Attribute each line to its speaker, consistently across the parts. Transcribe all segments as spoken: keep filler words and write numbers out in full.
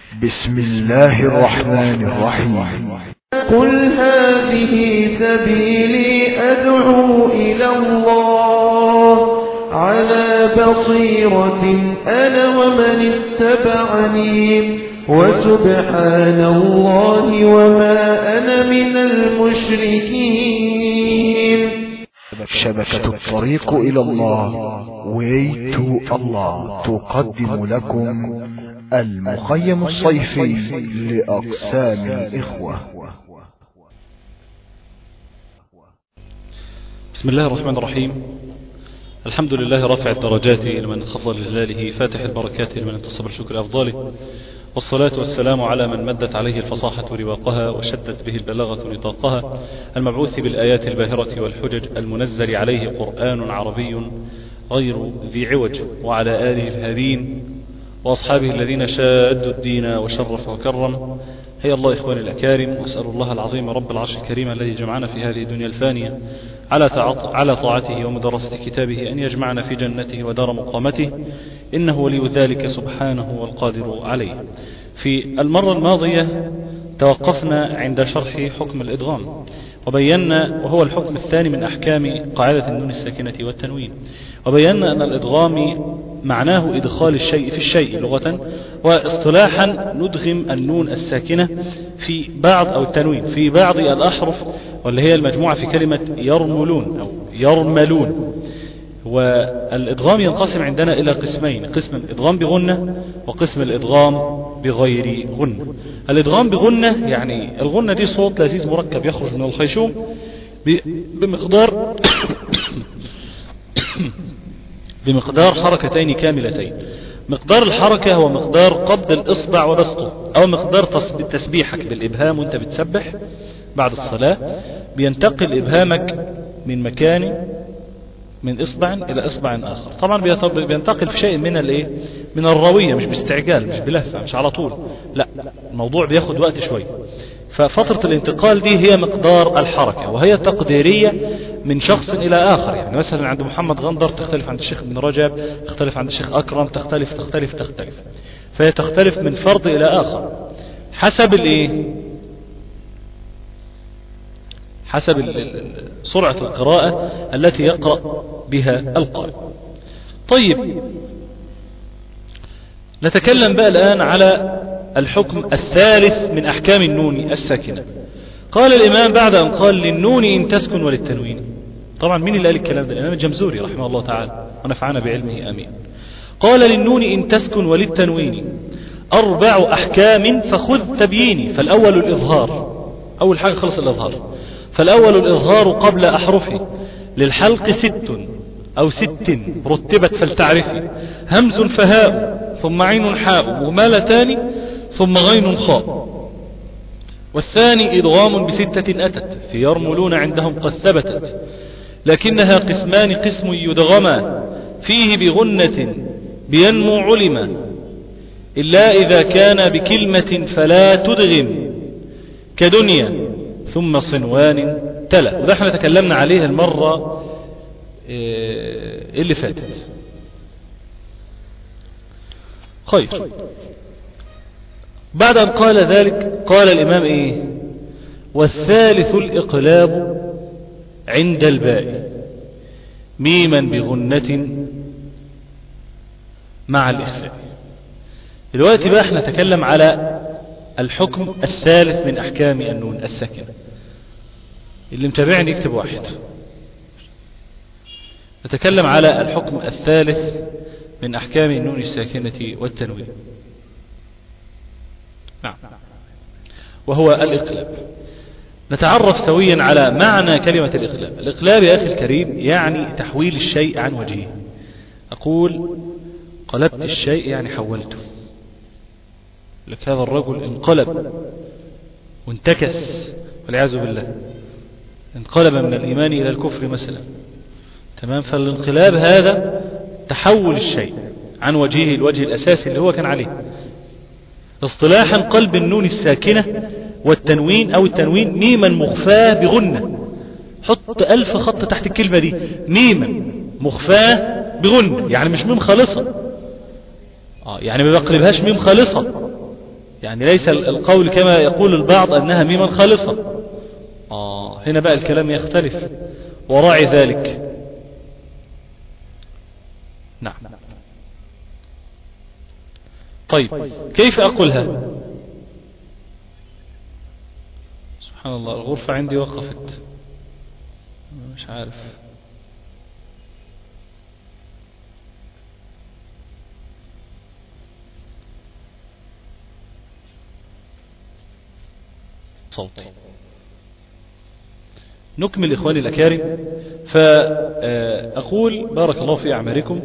Speaker 1: بسم الله الرحمن الرحيم.
Speaker 2: قل هذه سبيلي أدعو إلى الله على بصيرة أنا ومن اتبعني وسبحان الله وما أنا من المشركين.
Speaker 1: شبكة الطريق إلى الله Way to Allah تقدم لكم المخيم الصيفي لأقسام الإخوة.
Speaker 3: بسم الله الرحمن الرحيم. الحمد لله رافع الدرجات لمن خفض لهلاله فاتح البركات لمن انتصب الشكر أفضاله، والصلاة والسلام على من مدت عليه الفصاحة رواقها وشدت به البلاغة نطاقها، المبعوث بالآيات الباهرة والحجج، المنزل عليه قرآن عربي غير ذي عوج، وعلى آله الهادين وأصحابه الذين شادوا الدين وشرف وكرم. هيا الله إخواني الأكارم، وأسأل الله العظيم رب العرش الكريم الذي جمعنا في هذه الدنيا الفانية على على طاعته ومدرسة كتابه أن يجمعنا في جنته ودار مقامته، إنه ولي ذلك سبحانه والقادر عليه. في المرة الماضية توقفنا عند شرح حكم الإدغام، وبينا وهو الحكم الثاني من أحكام قاعدة النون الساكنة والتنوين، وبينا أن الإدغام معناه إدخال الشيء في الشيء لغة، واصطلاحا ندغم النون الساكنة في بعض أو التنوين في بعض الأحرف، واللي هي المجموعة في كلمة يرملون أو يرملون. والإدغام ينقسم عندنا إلى قسمين: قسم الإدغام بغنة وقسم الإدغام بغير غنة. الإدغام بغنة يعني الغنة دي صوت لذيذ مركب يخرج من الخيشوم بمقدار بمقدار حركتين كاملتين. مقدار الحركة هو مقدار قبض الإصبع وبسطه، أو مقدار تسبيحك بالإبهام وانت بتسبح بعد الصلاة، بينتقل إبهامك من مكان من إصبع إلى إصبع آخر. طبعا بينتقل في شيء من الإيه من الروية، مش باستعجال، مش بلهفة، مش على طول، لا، الموضوع بياخد وقت شوي. ففترة الانتقال دي هي مقدار الحركة، وهي تقديرية من شخص إلى آخر. يعني مثلا عند محمد غندر تختلف عند الشيخ ابن رجب، تختلف عند الشيخ أكرم، تختلف تختلف تختلف فهي تختلف من فرد إلى آخر حسب الإيه حسب سرعة القراءة التي يقرأ بها القارئ. طيب، نتكلم بقى الآن على الحكم الثالث من أحكام النون الساكنة. قال الإمام بعد أن قال للنون إن تسكن وللتنوين. طبعا مين اللي قال الكلام ده؟ الإمام الجمزوري رحمه الله تعالى ونفعنا بعلمه آمين. قال للنون إن تسكن وللتنوين أربع أحكام فخذ تبييني. فالأول الإظهار، أول حاجة خلص الإظهار. فالأول الإظهار قبل أحرفه، للحلق ست أو ست رتبت فلتعرفي، همز فهاء ثم عين حاء مهملتان ثم غين خاء. والثاني إدغام بستة أتت في يرملون عندهم قد ثبتت، لكنها قسمان: قسم يدغما فيه بغنة بينمو علما، إلا إذا كان بكلمة فلا تدغم كدنيا ثم صنوان تلا. وده احنا تكلمنا عليه المرة اللي فاتت. خير. بعد أن قال ذلك قال الإمام إيه؟ والثالث الإقلاب عند الباء ميما بغنة مع الإخفاء. دلوقتي بقى احنا نتكلم على الحكم الثالث من أحكام النون الساكنة. اللي متابعني يكتب واحد. نتكلم على الحكم الثالث من أحكام النون الساكنة والتنوين، نعم، وهو الإقلاب. نتعرف سويا على معنى كلمة الإقلاب. الإقلاب يا أخي الكريم يعني تحويل الشيء عن وجهه. أقول قلبت الشيء يعني حولته. لك هذا الرجل انقلب وانتكس والعياذ بالله، انقلب من الإيمان إلى الكفر مثلا، تمام. فالانقلاب هذا تحول الشيء عن وجهه، الوجه الأساسي اللي هو كان عليه. اصطلاحا قلب النون الساكنة والتنوين أو التنوين ميما مخفاة بغنة. حط ألف خط تحت الكلمة دي، ميما مخفاة بغنة، يعني مش ميم خالصة، آه يعني ما بقلبهاش ميم خالصة، يعني ليس القول كما يقول البعض أنها ميما خالصة. آه هنا بقى الكلام يختلف وراعي ذلك. نعم. طيب كيف أقولها؟ سبحان الله الغرفة عندي وقفت مش عارف. صوتي. نكمل إخواني الأكارم. فأقول بارك الله في أعمالكم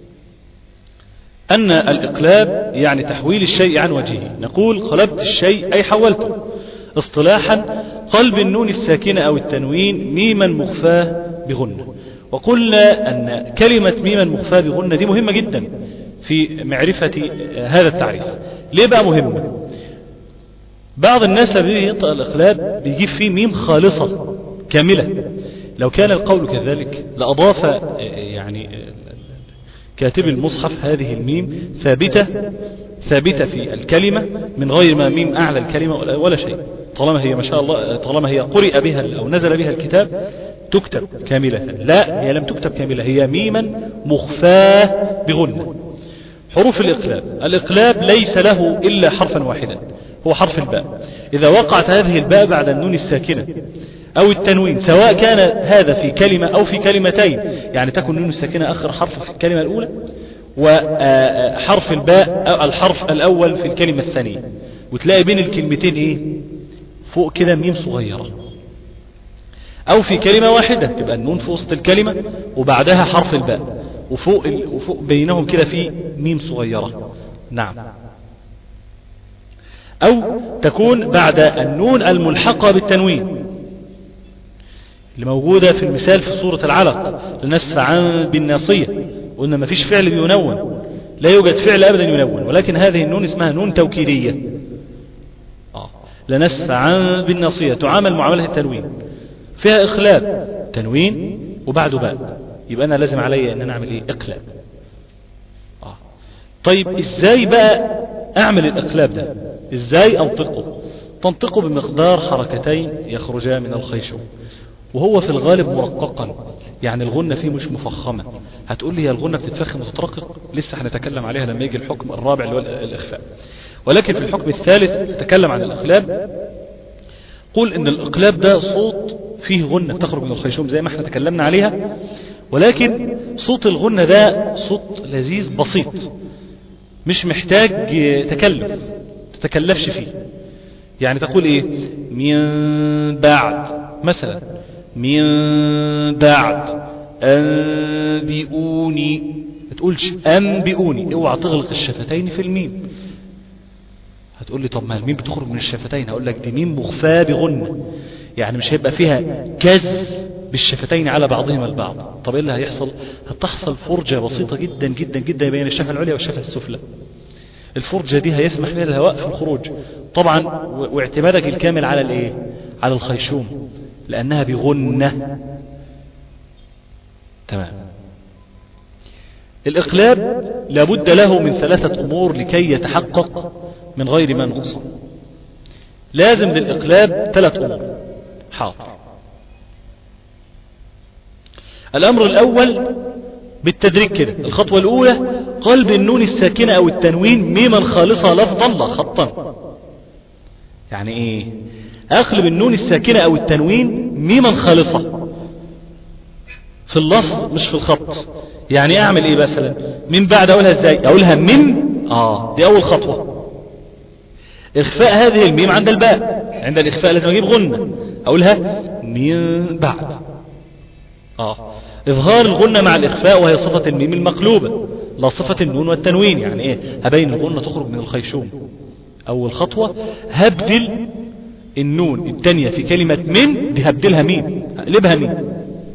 Speaker 3: أن الإقلاب يعني تحويل الشيء عن وجهه. نقول قلبت الشيء أي حولته. اصطلاحا قلب النون الساكنة أو التنوين ميما مخفاه بغنة. وقلنا أن كلمة ميما مخفاه بغنة دي مهمة جدا في معرفة هذا التعريف. ليه بقى مهمة؟ بعض الناس لما ينطق الإقلاب بيجيب فيه ميم خالصة كاملة. لو كان القول كذلك لأضاف يعني كاتب المصحف هذه الميم ثابتة ثابتة في الكلمة من غير ما ميم أعلى الكلمة ولا شيء، طالما هي ما شاء الله طالما هي قرئ بها أو نزل بها الكتاب تكتب كاملة. لا، هي لم تكتب كاملة، هي ميما مخفاة بغنة. حروف الإقلاب، الإقلاب ليس له إلا حرفا واحدا هو حرف الباء. إذا وقعت هذه الباء بعد النون الساكنة أو التنوين، سواء كان هذا في كلمة أو في كلمتين، يعني تكون النون الساكنة آخر حرف في الكلمة الأولى وحرف الباء أو الحرف الأول في الكلمة الثانية، وتلاقي بين الكلمتين إيه فوق كده ميم صغيرة، أو في كلمة واحدة تبقى النون في وسط الكلمة وبعدها حرف الباء وفوق, وفوق بينهم كده في ميم صغيرة. نعم. أو تكون بعد النون الملحقة بالتنوين اللي موجودة في المثال في سورة العلق، لنسفعا بالناصية. قلنا ما فيش فعل بينون، لا يوجد فعل أبدا ينون، ولكن هذه النون اسمها نون توكيدية. آه. لنسفعا بالناصية تعامل معاملة التنوين، فيها إقلاب تنوين وبعده باء، يبقى أنا لازم علي أن أنا أعمل إيه؟ إقلاب. آه. طيب إزاي بقى أعمل الإقلاب ده؟ إزاي أنطقه؟ تنطقه بمقدار حركتين يخرجا من الخيشوم، وهو في الغالب مرققا، يعني الغنة فيه مش مفخمة. هتقول لي هي الغنة بتتفخم وتترقق؟ لسه هنتكلم عليها لما يجي الحكم الرابع اللي هو الإخفاء. ولكن في الحكم الثالث نتكلم عن الإقلاب. قل إن الإقلاب ده صوت فيه غنة بتخرج من الخيشوم زي ما احنا تكلمنا عليها، ولكن صوت الغنة ده صوت لذيذ بسيط مش محتاج تكلف، تتكلفش فيه. يعني تقول ايه؟ من بعد مثلا، من بعد أنبئوني، ما تقولش أنبئوني، اوعى تغلق الشفتين في الميم. هتقول لي طب ما الميم بتخرج من الشفتين، هقول لك دي ميم مخفاة بغنة، يعني مش هيبقى فيها كز بالشفتين على بعضهما البعض. طب ايه اللي هيحصل؟ هتحصل فرجة بسيطة جدا جدا جدا بين الشفة العليا والشفة السفلى. الفرجة دي هيسمح لها الهواء في الخروج طبعا، واعتمادك الكامل على الايه؟ على الخيشوم، لأنها بغنة. تمام. الإقلاب لابد له من ثلاثة أمور لكي يتحقق من غير ما نقص. لازم للإقلاب ثلاث أمور. حاضر. الأمر الأول بالتدريج كده. الخطوة الأولى قلب النون الساكنة أو التنوين ميما خالصة لفظا لا خطا. يعني إيه؟ أقلب النون الساكنة أو التنوين ميما خالصة في اللفظ مش في الخط. يعني أعمل إيه مثلا؟ من بعد أقولها إزاي؟ أقولها من آه دي أول خطوة. إخفاء هذه الميم عند الباء، عند الإخفاء لازم أجيب غنة، أقولها من بعد. آه إظهار الغنة مع الإخفاء وهي صفة الميم المقلوبة لا صفة النون والتنوين. يعني إيه؟ هبين الغنة تخرج من الخيشوم. أول خطوة هبدل النون الثانية في كلمة من دي، هبدلها ميم، اقلبها ميم،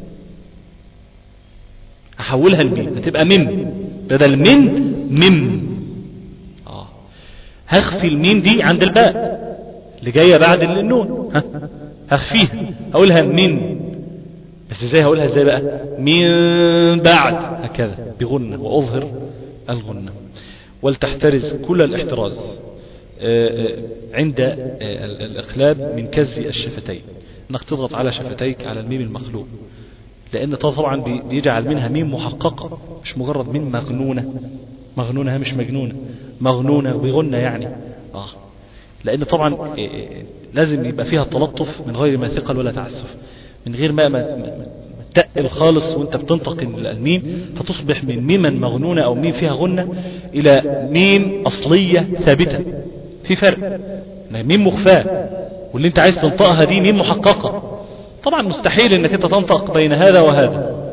Speaker 3: احولها لميم، هتبقى من بدل من مم. آه. هخفي الميم دي عند الباء اللي جاية بعد النون، ها هخفيها اقولها من، بس ازاي هقولها ازاي بقى؟ من بعد، هكذا بغنة، واظهر الغنة. ولتحترز كل الاحتراز عند الإقلاب من كز الشفتين، انك تضغط على شفتيك على الميم المخلوق، لأن طبعا بيجعل منها ميم محققة مش مجرد ميم مغنونة، مغنونة مش مجنونة، مغنونة بغنة يعني آه. لأن طبعا لازم يبقى فيها التلطف من غير ما ثقل ولا تعسف، من غير ما ما تقل خالص وانت بتنطق الميم، فتصبح من ميما مغنونة أو ميم فيها غنة إلى ميم أصلية ثابتة. في فرق، ميم مخفاة واللي انت عايز تنطقها دي ميم محققة، طبعا مستحيل انك انت تنطق بين هذا وهذا.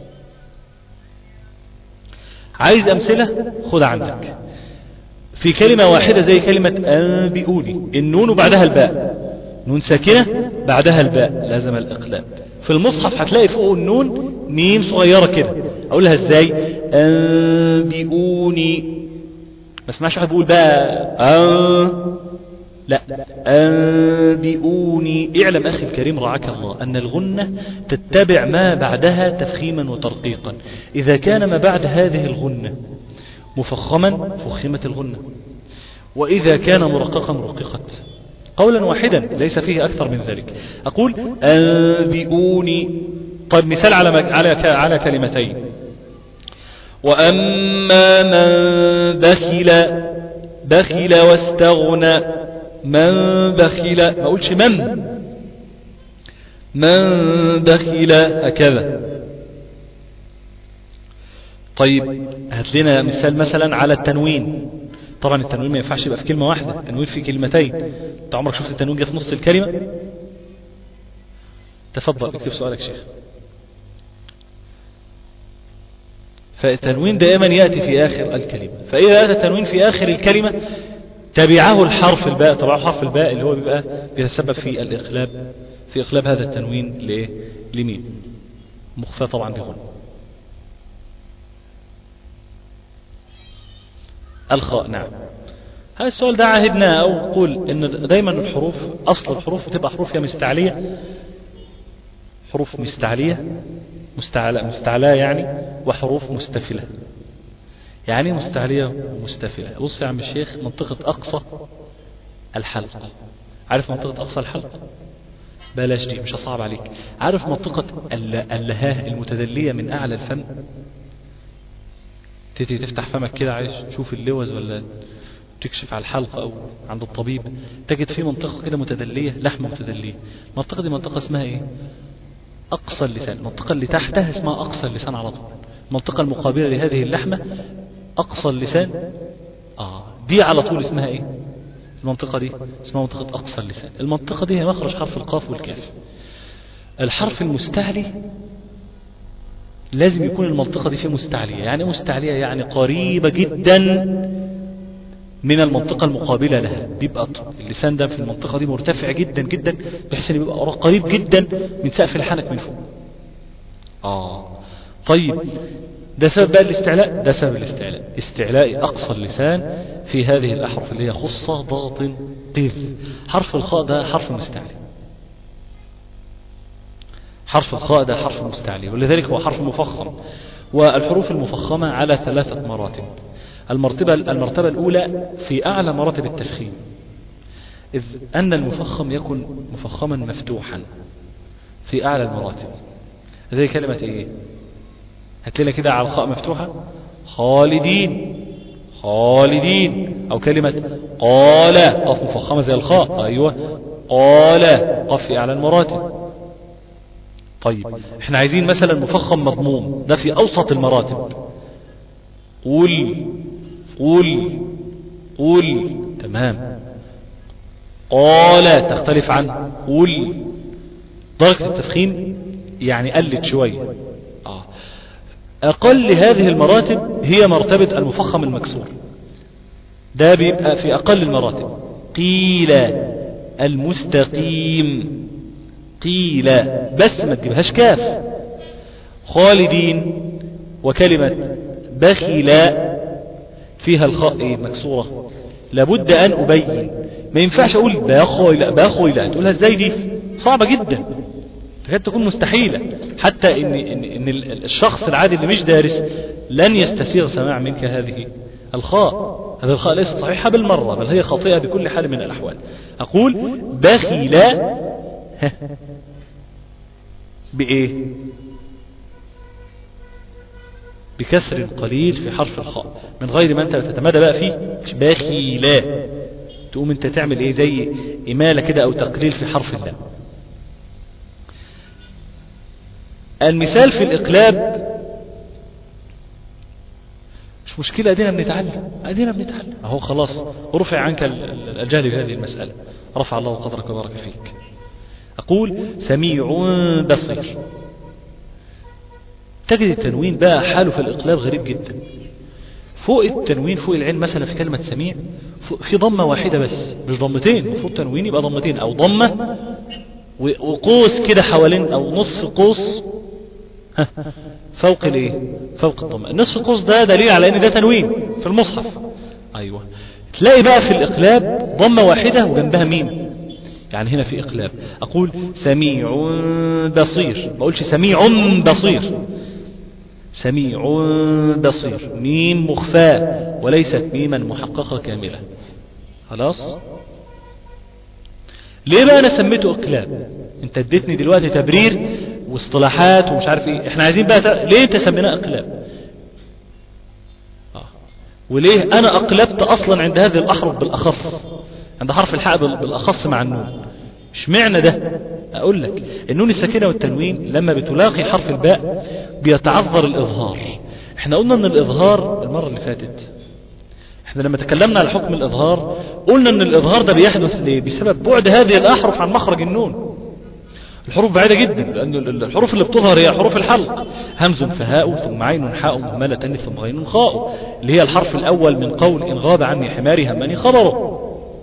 Speaker 3: عايز أمثلة؟ خد عندك في كلمة واحدة زي كلمة أنبئوني، النون بعدها الباء، نون ساكنة بعدها الباء لازم الإقلاب. في المصحف هتلاقي فوق النون ميم صغيرة كده، أقولها ازاي؟ أنبئوني، ما اسمعش واحد بيقول بقى أن، لا، أنبئوني. اعلم أخي الكريم رعاك الله أن الغنة تتبع ما بعدها تفخيما وترقيقا. إذا كان ما بعد هذه الغنة مفخما فخمت الغنة، وإذا كان مرققا مرققت، قولا واحدا ليس فيه أكثر من ذلك. أقول أنبئوني. طيب مثال على على على كلمتين، وأما من بخل، بخل واستغنى، من بخل، ما أقولش من، من بخل هكذا. طيب هات لنا مثال مثلا على التنوين. طبعا التنوين ما ينفعش يبقى في كلمة واحدة، التنوين في كلمتين. انت عمرك شفت التنوين جه في نص الكلمة؟ تفضل اكتب سؤالك شيخ. فالتنوين دائما يأتي في آخر الكلمة، فإذا أتى التنوين في آخر الكلمة تبعه الحرف الباء، طبعا حرف الباء اللي هو بيبقى بيتسبب في الإقلاب، في إقلاب هذا التنوين لمين؟ مخفى طبعا بغن. الخاء، نعم. هذا السؤال ده عهدنا أو قول إن دايما الحروف، أصل الحروف بتبقى حروف يا مستعلية، حروف مستعلية مستعلى مستعلى يعني، وحروف مستفلة. يعني مستعلية ومستفلة. بص يا عم الشيخ، منطقة أقصى الحلق، عارف منطقة أقصى الحلق؟ بلاش دي مش هصعب عليك. عارف منطقة اللهاه المتدلية من أعلى الفم؟ تيجي تفتح فمك كده عايز تشوف اللوز ولا تكشف على الحلقة أو عند الطبيب، تجد في منطقة كده متدلية، لحمة متدلية. المنطقة دي منطقة اسمها إيه؟ أقصى اللسان. المنطقة اللي تحتها اسمها أقصى اللسان على طول. المنطقة المقابلة لهذه اللحمة أقصى اللسان، آه دي على طول اسمها إيه؟ المنطقة دي اسمها منطقة أقصى اللسان. المنطقة دي هي مخرج حرف القاف والكاف. الحرف المستعلي لازم يكون المنطقة دي فيه مستعلية. يعني مستعلية يعني قريبة جدا من المنطقة المقابلة لها، بيبقى اللسان ده في المنطقة دي مرتفع جدا جدا بحيث ان يبقى قريب جدا من سقف الحنك من فوق. اه طيب ده سبب بقى الاستعلاء، ده سبب الاستعلاء، استعلاء أقصى اللسان في هذه الأحرف اللي هي خصة ضاد قذ. حرف الخاء ده حرف مستعلي، حرف الخاء ده حرف مستعلي، ولذلك هو حرف مفخم. والحروف المفخمة على ثلاثة مراتب. المرتبة المرتبة الأولى في أعلى مراتب التفخيم، إذ أن المفخم يكون مفخما مفتوحا في أعلى المراتب. زي كلمة إيه؟ هتلاقي كده على الخاء مفتوحة، خالدين، خالدين. أو كلمة قال، قف مفخمة زي الخاء، أيوة قال، قف في أعلى المراتب. طيب احنا عايزين مثلا مفخم مضموم، ده في أوسط المراتب. قل قل قل، تمام. قال تختلف عن قل، درجة التفخيم يعني قلت شوية. آه. أقل هذه المراتب هي مرتبة المفخم المكسور، ده بيبقى في أقل المراتب. قيل المستقيم، قيل بس ما تجيبهاش كاف. خالدين. وكلمة بخيل فيها الخاء إيه؟ مكسورة. لابد أن أبين، ما ينفعش أقول باخويل باخويل، تقولها ازاي دي؟ صعبة جدا، تكاد تكون مستحيلة. حتى إن, إن, إن الشخص العادي اللي مش دارس لن يستسيغ سماع منك هذه الخاء. هذه الخاء ليست صحيحة بالمرة، بل هي خاطئة بكل حال من الأحوال. أقول بخل بإيه؟ بكسر قليل في حرف الخاء من غير ما أنت تتمادى بقى فيه. بخل تقوم أنت تعمل إيه؟ زي إمالة كده أو تقليل في حرف اللام. المثال في الإقلاب مش مشكلة، أدينا بنتعلم أدينا بنتعلم أهو خلاص، رفع عنك الجهل بهذه المسألة، رفع الله قدرك وبارك فيك. أقول سميع بصير. تجد التنوين بقى حاله في الإقلاب غريب جدا. فوق التنوين فوق العين مثلا في كلمة سميع في ضمة واحدة بس، مش ضمتين. المفروض تنوين يبقى ضمتين أو ضمة وقوس كده حوالين أو نصف قوس فوق الايه؟ فوق الضمة. النصف قوس ده دليل على ان ده تنوين في المصحف. ايوه تلاقي بقى في الاقلاب ضمة واحدة وجنبها ميم، يعني هنا في اقلاب. اقول سميع بصير، ما اقولش سميع بصير، سميع بصير، ميم مخفاة وليست ميما محققة كاملة. خلاص ليه بقى انا سميته اقلاب؟ انت اديتني دلوقتي تبرير واصطلاحات ومش عارف ايه، احنا عايزين بقى ت... ليه انت سميناه اقلاب؟ آه. وليه انا اقلبت اصلا عند هذه الاحرف بالاخص، عند حرف الحاء بالاخص مع النون؟ مش معنى ده. اقول لك النون الساكنه والتنوين لما بتلاقي حرف الباء بيتعذر الاظهار. احنا قلنا ان الاظهار المره اللي فاتت، احنا لما تكلمنا على حكم الاظهار قلنا ان الاظهار ده بيحدث ليه؟ بسبب بعد هذه الاحرف عن مخرج النون. الحروف بعيدة جدا، لأن الحروف اللي بتظهر هي حروف الحلق، همز فهاء ثم عين حاء مهملة ثم غين خاء، اللي هي الحرف الأول من قول إن غاب عني حماري همني خبره.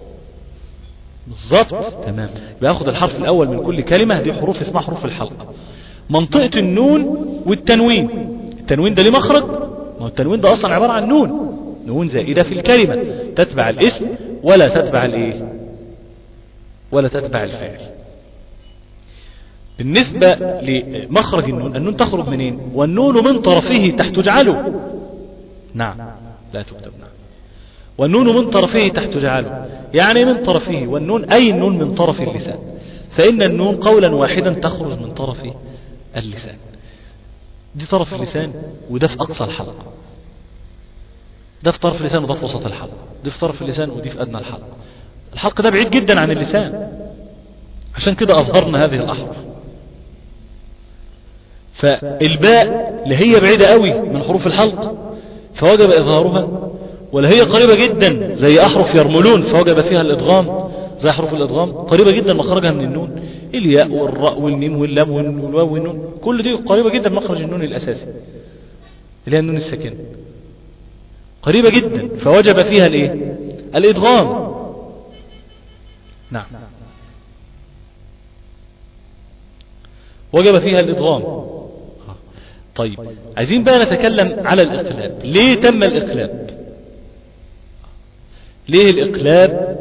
Speaker 3: بالضبط تمام. بياخد الحرف الأول من كل كلمة، دي حروف اسمها حروف الحلق. منطقة النون والتنوين، التنوين ده ليه مخرج؟ ما هو التنوين ده أصلا عبارة عن نون، نون زائدة في الكلمة تتبع الاسم ولا تتبع الايه؟ ولا تتبع الفعل. بالنسبة لمخرج النون، النون تخرج منين؟ والنون من طرفه تحت جعله. نعم لا تكتب نعم. والنون من طرفه تحت جعله، يعني من طرفه، والنون أي النون من طرف اللسان، فإن النون قولا واحدا تخرج من طرف اللسان. دي طرف اللسان وده في أقصى الحلق، ده في طرف اللسان وده في وسط الحلق، دي في طرف اللسان ودي في أدنى الحلق. الحلق ده بعيد جدا عن اللسان، عشان كده أظهرنا هذه الأحرف. فالباء لا هي بعيدة قوي من حروف الحلق فوجب إظهارها، ولا هي قريبة جدا زي أحرف يرملون فوجب فيها الإدغام، زي حروف الإدغام قريبة جدا مخرجها من النون، الياء والراء والميم واللام والواو والنون، كل دي قريبة جدا مخرج النون الأساسي اللي هي النون الساكنة، قريبة جدا، فوجب فيها الايه؟ الإدغام. نعم وجب فيها الإدغام. طيب عايزين بقى نتكلم على الإقلاب. ليه تم الإقلاب؟ ليه الإقلاب؟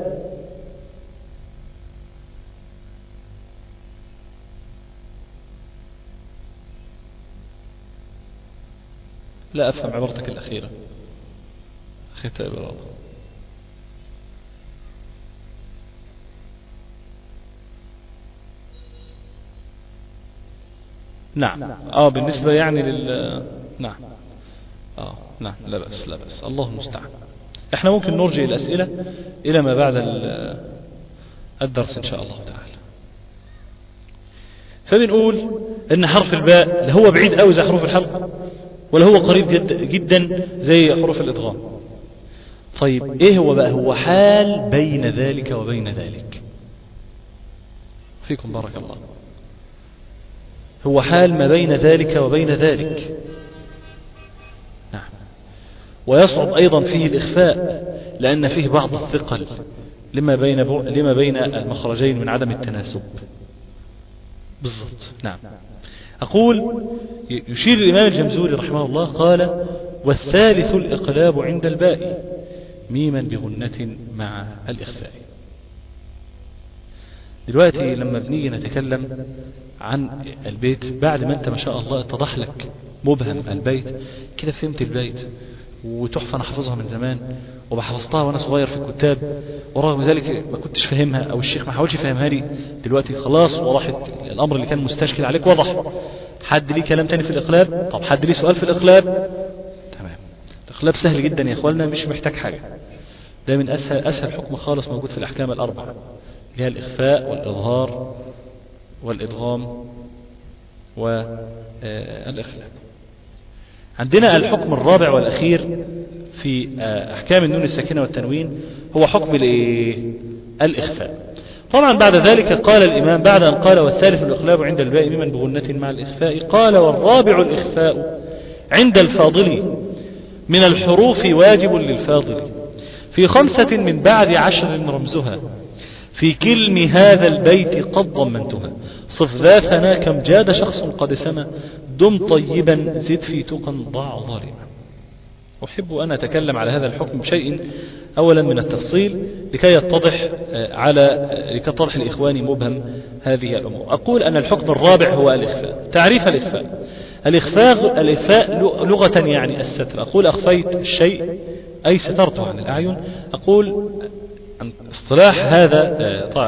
Speaker 3: لا أفهم عبارتك الأخيرة ختاب الله. نعم اه بالنسبة يعني لل نعم اه نعم لا بأس لا بأس، الله المستعان. احنا ممكن نرجع الأسئلة إلى ما بعد الدرس إن شاء الله تعالى. فبنقول إن حرف الباء لا هو بعيد قوي زي حروف الحلق ولا هو قريب جد جدا زي حروف الإدغام. طيب إيه هو بقى؟ هو حال بين ذلك وبين ذلك. فيكم بارك الله. هو حال ما بين ذلك وبين ذلك. نعم. ويصعب أيضا فيه الإخفاء لأن فيه بعض الثقل لما بين لما بين المخرجين من عدم التناسب. بالضبط. نعم. أقول يشير الإمام الجمزوري رحمه الله قال: والثالث الإقلاب عند الباء ميما بغنة مع الإخفاء. دلوقتي لما بنيجي نتكلم عن البيت بعد ما انت ما شاء الله اتضح لك مبهم البيت كده، فهمت البيت وتحفة انا حافظها من زمان وبحفظتها وانا صغير في الكتاب، ورغم ذلك ما كنتش فاهمها او الشيخ ما حاولش يفهمها لي، دلوقتي خلاص وراحت الامر اللي كان مستشكل عليك وضح. حد ليه كلام تاني في الاقلاب؟ طب حد ليه سؤال في الاقلاب؟ تمام. الاقلاب سهل جدا يا اخواننا، مش محتاج حاجة، ده من اسهل اسهل حكم خالص موجود في الاحكام الاربعة اللي هي الاخفاء والاظهار والادغام والاخلاء. عندنا الحكم الرابع والاخير في احكام النون الساكنة والتنوين هو حكم الاخفاء. طبعا بعد ذلك قال الامام بعد ان قال والثالث الاقلاب عند الباء ممن بغنة مع الاخفاء، قال والرابع الاخفاء عند الفاضل من الحروف واجب للفاضل في خمسة من بعد عشر رمزها في كلم هذا البيت قد ضمنتها صف ذا ثنا كم جاد شخص قد سما دم طيبا زد في تقى ضاع ظالما. أحب أن أتكلم على هذا الحكم بشيء أولا من التفصيل لكي يتضح على لكي يتضح الإخوان مبهم هذه الأمور. أقول أن الحكم الرابع هو الإخفاء. تعريف الإخفاء: الإخفاء الإخفاء لغة يعني الستر. أقول أخفيت الشيء أي سترته عن الأعين. أقول اصطلاح هذا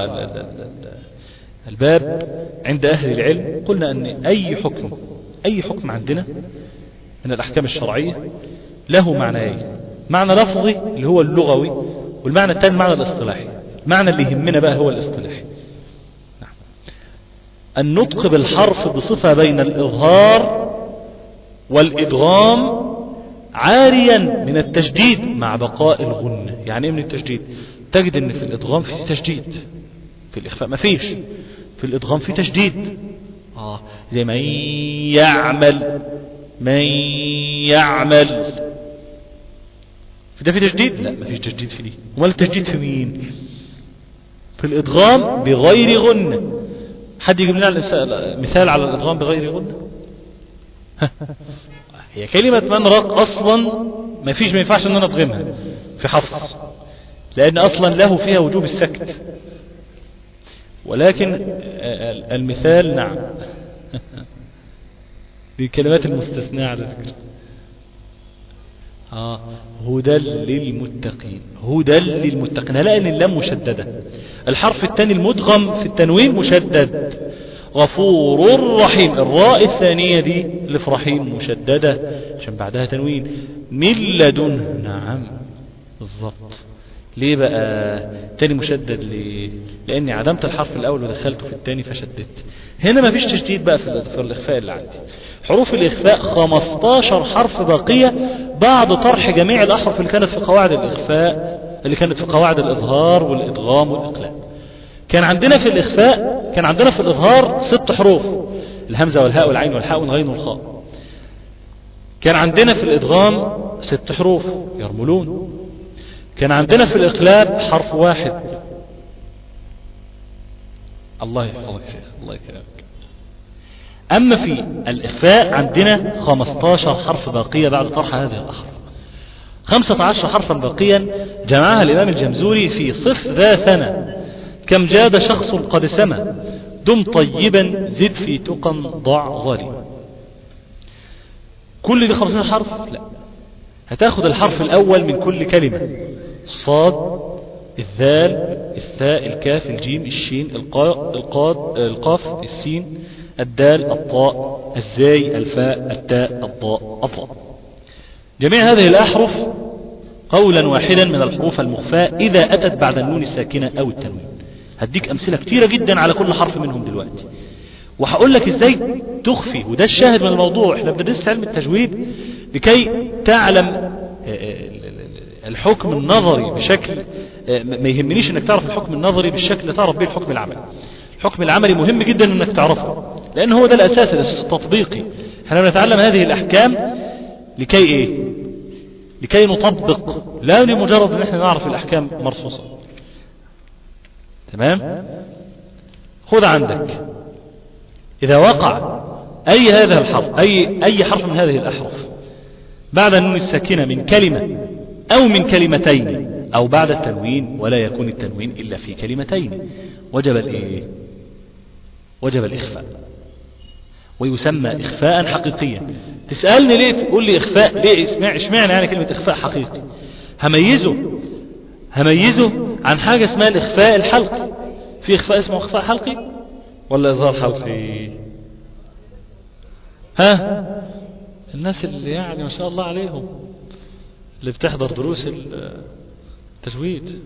Speaker 3: الباب عند أهل العلم قلنا أن أي حكم أي حكم عندنا من الأحكام الشرعية له معنيين: معنى لفظي اللي هو اللغوي، والمعنى الثاني المعنى الاصطلاحي. المعنى اللي يهمنا بقى هو الاصطلاحي. نعم. النطق بالحرف بصفة بين الإظهار والإدغام عاريا من التشديد مع بقاء الغنة. يعني ايه من التشديد؟ تجد ان في الإدغام في تشديد، في الإخفاء ما فيش، في الإدغام في تشديد. آه زي من يعمل من يعمل في ده في تشديد؟ لا ما فيش تشديد في دي. ولا التشديد في مين؟ في الإدغام بغير غنة. حد يجيب لنا مثال على الإدغام بغير غنة؟ هي كلمة من راق أصلا ما فيش ما ينفعش ان انا ادغمها في حفص، لأن أصلا له فيها وجوب السكت. ولكن المثال نعم بكلمات المستثناء على ذكر آه هدى للمتقين. هدى للمتقين هلا ان اللام مشددة. الحرف الثاني المدغم في التنوين مشدد. غفور رحيم، الراء الثانية دي اللي في رحيم مشددة عشان بعدها تنوين. من لدنه، نعم بالضبط. ليه بقى تاني مشدد؟ ليه؟ لاني عدمت الحرف الاول ودخلته في الثاني فشددت. هنا ما فيش تشديد بقى في الاخفاء اللي عندي. حروف الاخفاء خمستاشر حرف باقية بعد طرح جميع الاحرف اللي كانت في قواعد الاخفاء، اللي كانت في قواعد الاظهار والادغام والاقلاب. كان عندنا في الاخفاء كان عندنا في الاظهار ست حروف: الهمزة والهاء والعين والحاء والغين والخاء. كان عندنا في الادغام ست حروف: يرملون. كان عندنا في الإقلاب حرف واحد. الله يحفظك شيخ، الله يكرمك. أما في الإخفاء عندنا خمستاشر حرف باقية بعد طرح هذه الأحرف. خمسة عشر حرفا باقيا جمعها الإمام الجمزوري في صف ذا ثنا كم جاد شخص قد سما دم طيبا زد في تقى ضع ظالما. كل دي خمسة عشر حرف؟ لا، هتاخد الحرف الأول من كل كلمة: الصاد، الذال، الثاء، الكاف، الجيم، الشين، القاء، القاد، القاف، السين، الدال، الطاء، الزاي، الفاء، التاء، الضاء، الضاء. جميع هذه الأحرف قولا واحدا من الحروف المخفاة إذا أتت بعد النون الساكنة أو التنوين. هديك أمثلة كتيرة جدا على كل حرف منهم دلوقتي، وهقول لك ازاي تخفي. وده الشاهد من الموضوع. احنا بندرس علم التجويد لكي تعلم الحكم النظري بشكل ما يهمنيش انك تعرف الحكم النظري بالشكل اللي تعرف به الحكم العملي. الحكم العملي مهم جدا انك تعرفه لان هو ده الاساس التطبيقي. احنا بنتعلم هذه الاحكام لكي ايه؟ لكي نطبق، لا لمجرد ان احنا نعرف الاحكام مرصوصة. تمام؟ خذ عندك اذا وقع اي هذا الحرف اي اي حرف من هذه الاحرف بعد النون الساكنة من كلمة او من كلمتين او بعد التنوين، ولا يكون التنوين الا في كلمتين، وجب الايه؟ وجب الاخفاء، ويسمى اخفاء حقيقيا. تسألني ليه؟ تقول لي اخفاء ليه؟ اسمع اشمعنى يعني كلمة اخفاء حقيقي؟ هميزه هميزه عن حاجة اسمها الإخفاء الحلقي. في إخفاء اسمه إخفاء حلقي ولا إظهار حلقي؟ ها الناس اللي يعني ما شاء الله عليهم اللي بتحضر دروس التجويد،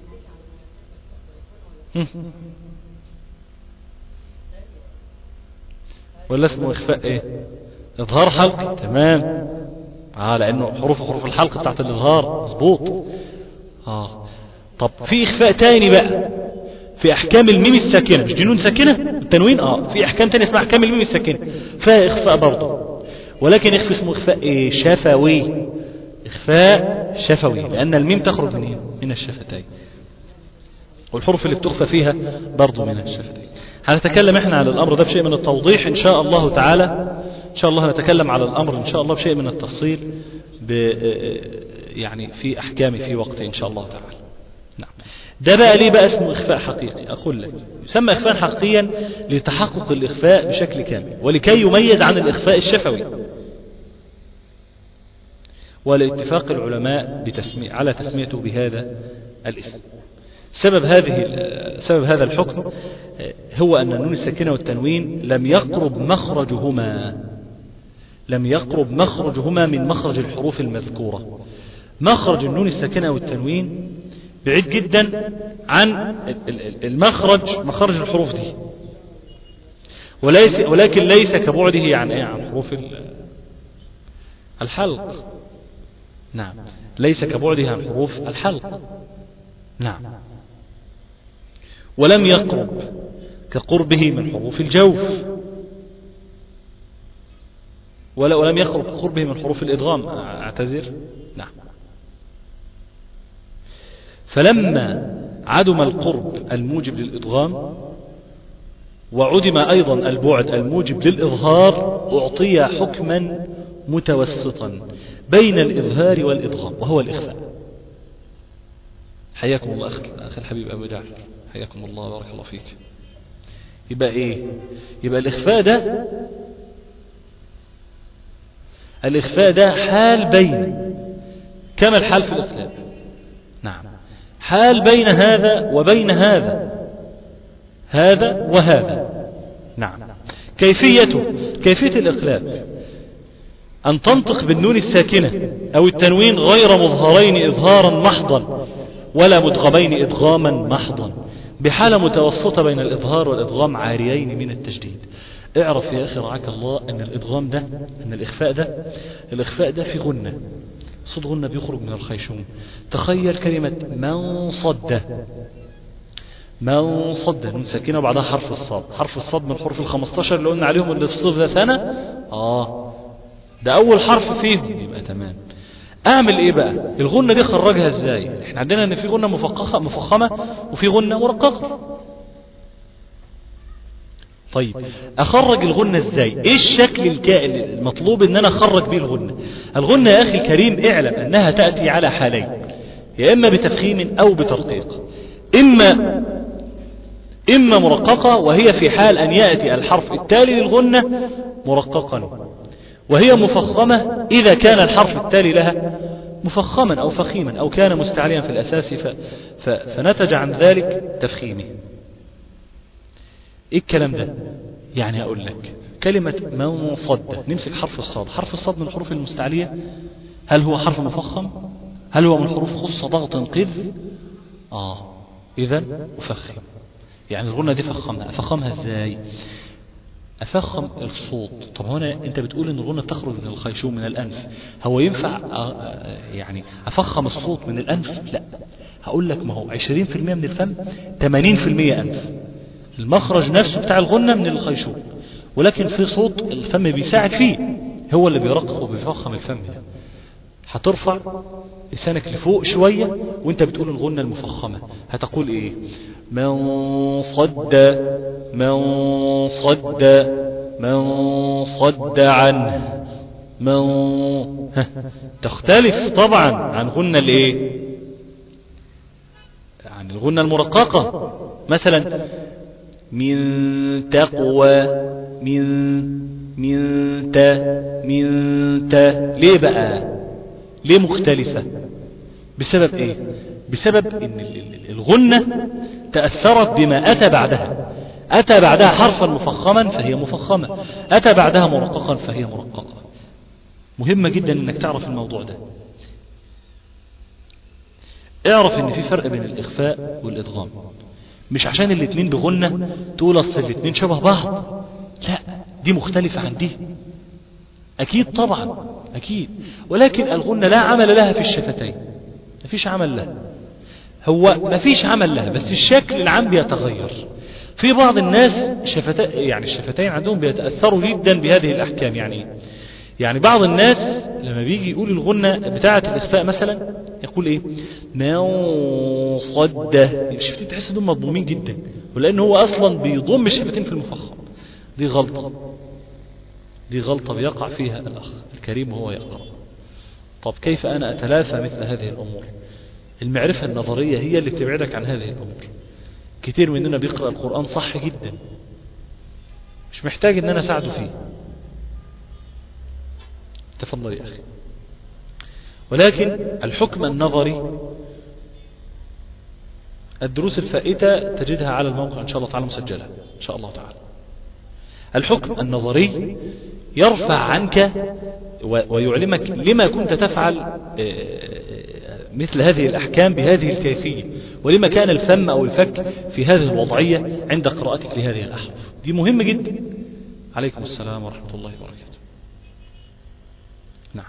Speaker 3: ولا اسمه إخفاء إيه؟ إظهار حلقي. تمام. آه لأنه حروف حروف الحلق بتاعت الإظهار مظبوط. آه طب في إخفاء تاني بقى في أحكام الميم الساكنة، مش دي نون ساكنة التنوين؟ آه في أحكام تانية اسمها أحكام الميم الساكنة فيها إخفاء برضه، ولكن إخفاء اسمه إخفاء إيه؟ شفوي. إخفاء شفوي، لأن الميم تخرج من من الشفتين، والحروف اللي بتخفى فيها برضه من الشفتين. هنتكلم احنا على الأمر ده بشيء من التوضيح إن شاء الله تعالى. إن شاء الله نتكلم على الأمر إن شاء الله بشيء من التفصيل ب يعني في أحكامه في وقته إن شاء الله تعالى. نعم. ده بقى ليه بقى اسمه إخفاء حقيقي؟ أقول لك يسمى إخفاء حقيقيا لتحقق الإخفاء بشكل كامل، ولكي يميز عن الإخفاء الشفوي، ولاتفاق العلماء بتسمية على تسميته بهذا الاسم. سبب هذه سبب هذا الحكم هو أن النون الساكنة والتنوين لم يقرب مخرجهما لم يقرب مخرجهما من مخرج الحروف المذكورة. مخرج النون الساكنة والتنوين بعيد جدا عن المخرج مخرج الحروف دي، وليس ولكن ليس كبعده عن ايه؟ عن حروف الحلق. نعم، ليس كبعده عن حروف الحلق. نعم. ولم يقرب كقربه من حروف الجوف، ولا ولم يقرب كقربه من حروف الإدغام. أعتذر. نعم. فلما عدم القرب الموجب للإدغام وعدم أيضا البعد الموجب للإظهار، أعطي حكما متوسطا بين الإظهار والإدغام، وهو الإخفاء. حياكم الله أخي أخي الحبيب أبو جعفر، حياكم الله بارك الله فيك. يبقى إيه؟ يبقى الإخفاء ده الإخفاء ده حال بين، كما الحال في الإقلاب. نعم، حال بين هذا وبين هذا، هذا وهذا. نعم. كيفيته كيفية الإقلاب أن تنطق بالنون الساكنة أو التنوين غير مظهرين إظهارا محضا ولا مدغمين إدغاما محضا، بحالة متوسطة بين الإظهار والإدغام عاريين من التجديد. اعرف يا أخي رعاك الله أن الإدغام ده أن الإخفاء ده الإخفاء ده في غنة، صوت غنة بيخرج من الخيشوم. تخيل كلمة من صد، من صد نون ساكنة وبعدها حرف الصاد. حرف الصاد من الحروف الخمستاشر اللي قلنا عليهم اللي في الصف ذا ثنا. آه ده أول حرف فيهم، يبقى تمام. أعمل إيه بقى؟ الغنة دي خرجها إزاي؟ إحنا عندنا إن في غنة مفخمة مفخمة وفي غنة مرققة. طيب أخرج الغنة إزاي؟ إيه الشكل الكائن المطلوب إن أنا أخرج بيه الغنة؟ الغنة يا أخي الكريم اعلم أنها تأتي على حالين، يا إما بتفخيم أو بترقيق. إما إما مرققة، وهي في حال أن يأتي الحرف التالي للغنة مرققا، وهي مفخمة إذا كان الحرف التالي لها مفخما أو فخيما أو كان مستعليا في الأساس ف... ف... فنتج عن ذلك تفخيمه. إيه الكلام ده؟ يعني أقول لك كلمة من صد، نمسك حرف الصاد. حرف الصاد من الحروف المستعلية. هل هو حرف مفخم؟ هل هو من حروف خص ضغط قذ؟ آه إذا أفخم. يعني الغنة دي فخمها. أفخمها إزاي؟ أفخم الصوت. طب هنا أنت بتقول إن الغنة تخرج من الخيشوم من الأنف، هو ينفع يعني أفخم الصوت من الأنف؟ لا، هقول لك ما هو عشرين في المية من الفم، ثمانين في المية أنف. المخرج نفسه بتاع الغنة من الخيشوم، ولكن في صوت الفم بيساعد فيه، هو اللي بيرقق وبيفخم الفم ده. هترفع لسانك لفوق شوية وانت بتقول الغنة المفخمة، هتقول ايه؟ من صد من صد من صد عنه من تختلف طبعا عن غنة الايه؟ عن الغنة المرققة. مثلا من تقوى، من من ت من ت. ليه بقى؟ ليه مختلفة؟ بسبب ايه؟ بسبب ان الغنة تأثرت بما أتى بعدها. أتى بعدها حرفا مفخما فهي مفخمة، أتى بعدها مرققا فهي مرققة. مهمة جدا انك تعرف الموضوع ده. اعرف ان في فرق بين الإخفاء والإدغام، مش عشان الاتنين بغنة تقول اصل الاتنين شبه بعض، لا، دي مختلفة عن دي اكيد طبعا اكيد، ولكن الغنة لا عمل لها في الشفتين، مفيش عمل لها، هو مفيش عمل لها، بس الشكل العام بيتغير. في بعض الناس شفتين، يعني الشفتين عندهم بيتأثروا جدا بهذه الأحكام. يعني يعني بعض الناس لما بيجي يقول الغنة بتاعة الإخفاء مثلا يقول إيه؟ من صده، الشفتين تحس انهم مضمومين جدا، ولأنه هو أصلا بيضم الشفتين في المفخم. دي غلطة، دي غلطة بيقع فيها الأخ الكريم وهو يقرأ. طب كيف أنا أتلافى مثل هذه الأمور؟ المعرفة النظرية هي اللي بتبعدك عن هذه الأمور. كتير مننا بيقرأ القرآن صح جدا، مش محتاج ان انا اساعده فيه. تفضل يا اخي. ولكن الحكم النظري، الدروس الفائتة تجدها على الموقع ان شاء الله تعالى مسجلة ان شاء الله تعالى. الحكم النظري يرفع عنك ويعلمك لما كنت تفعل مثل هذه الأحكام بهذه الكيفية، ولما كان الفم أو الفك في هذه الوضعية عند قراءتك لهذه الأحرف. دي مهمة جدا. عليكم السلام ورحمة الله وبركاته. نعم.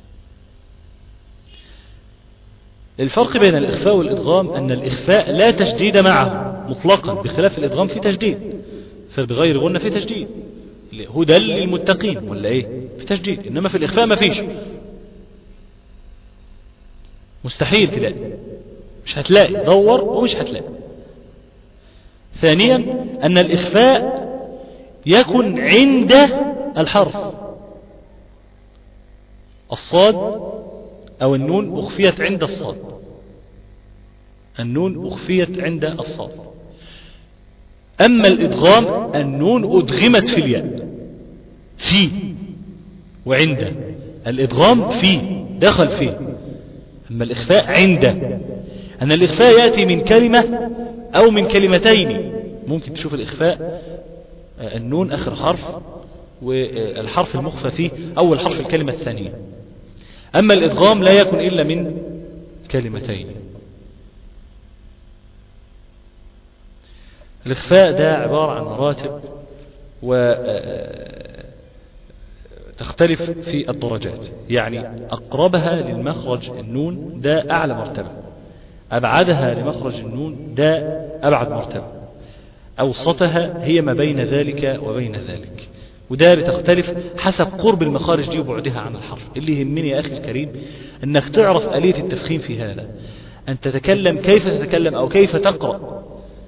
Speaker 3: الفرق بين الإخفاء والإدغام أن الإخفاء لا تشديد معه مطلقا، بخلاف الإدغام في تشديد، فبغير غنة في تشديد. هدى للمتقين ولا إيه؟ في تشديد. إنما في الإخفاء ما فيش، مستحيل تلاقي، مش هتلاقي، دور ومش هتلاقي. ثانيا أن الإخفاء يكن عند الحرف. الصاد أو النون أخفيت عند الصاد، النون أخفيت عند الصاد. أما الإدغام النون أدغمت في الياء، في وعند. الإدغام في دخل فيه، أما الإخفاء عند. أن الإخفاء يأتي من كلمة أو من كلمتين. ممكن تشوف الإخفاء النون آخر حرف والحرف المخفى فيه أول حرف الكلمة الثانية. أما الإدغام لا يكن إلا من كلمتين. الإخفاء ده عبارة عن مراتب وتختلف في الدرجات. يعني أقربها للمخرج النون ده أعلى مرتبة، أبعدها لمخرج النون ده أبعد مرتبة، أوسطها هي ما بين ذلك وبين ذلك. وده بتختلف حسب قرب المخارج دي وبعدها عن الحرف. اللي يهمني يا أخي الكريم أنك تعرف آلية التفخيم في هذا، أن تتكلم كيف تتكلم أو كيف تقرأ.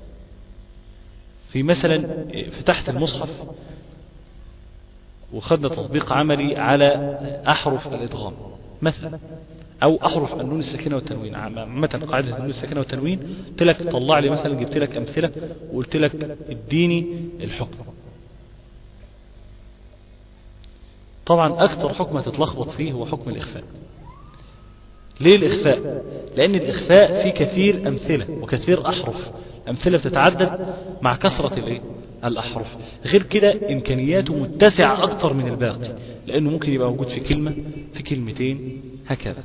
Speaker 3: في مثلا فتحت المصحف وخدنا تطبيق عملي على أحرف الإدغام مثلا، أو أحرف النون الساكنة والتنوين. عامة قاعدة النون الساكنة والتنوين قلت لك طلع لي مثلا، جبت لك أمثلة وقلت لك اديني الحكم. طبعا أكثر حكم تتلخبط فيه هو حكم الإخفاء. ليه الإخفاء؟ لأن الإخفاء فيه كثير أمثلة وكثير أحرف، أمثلة بتتعدد مع كثرة الإيه؟ الأحرف. غير كده إمكانياته متسعة أكثر من الباقي، لأنه ممكن يبقى موجود في كلمة في كلمتين هكذا.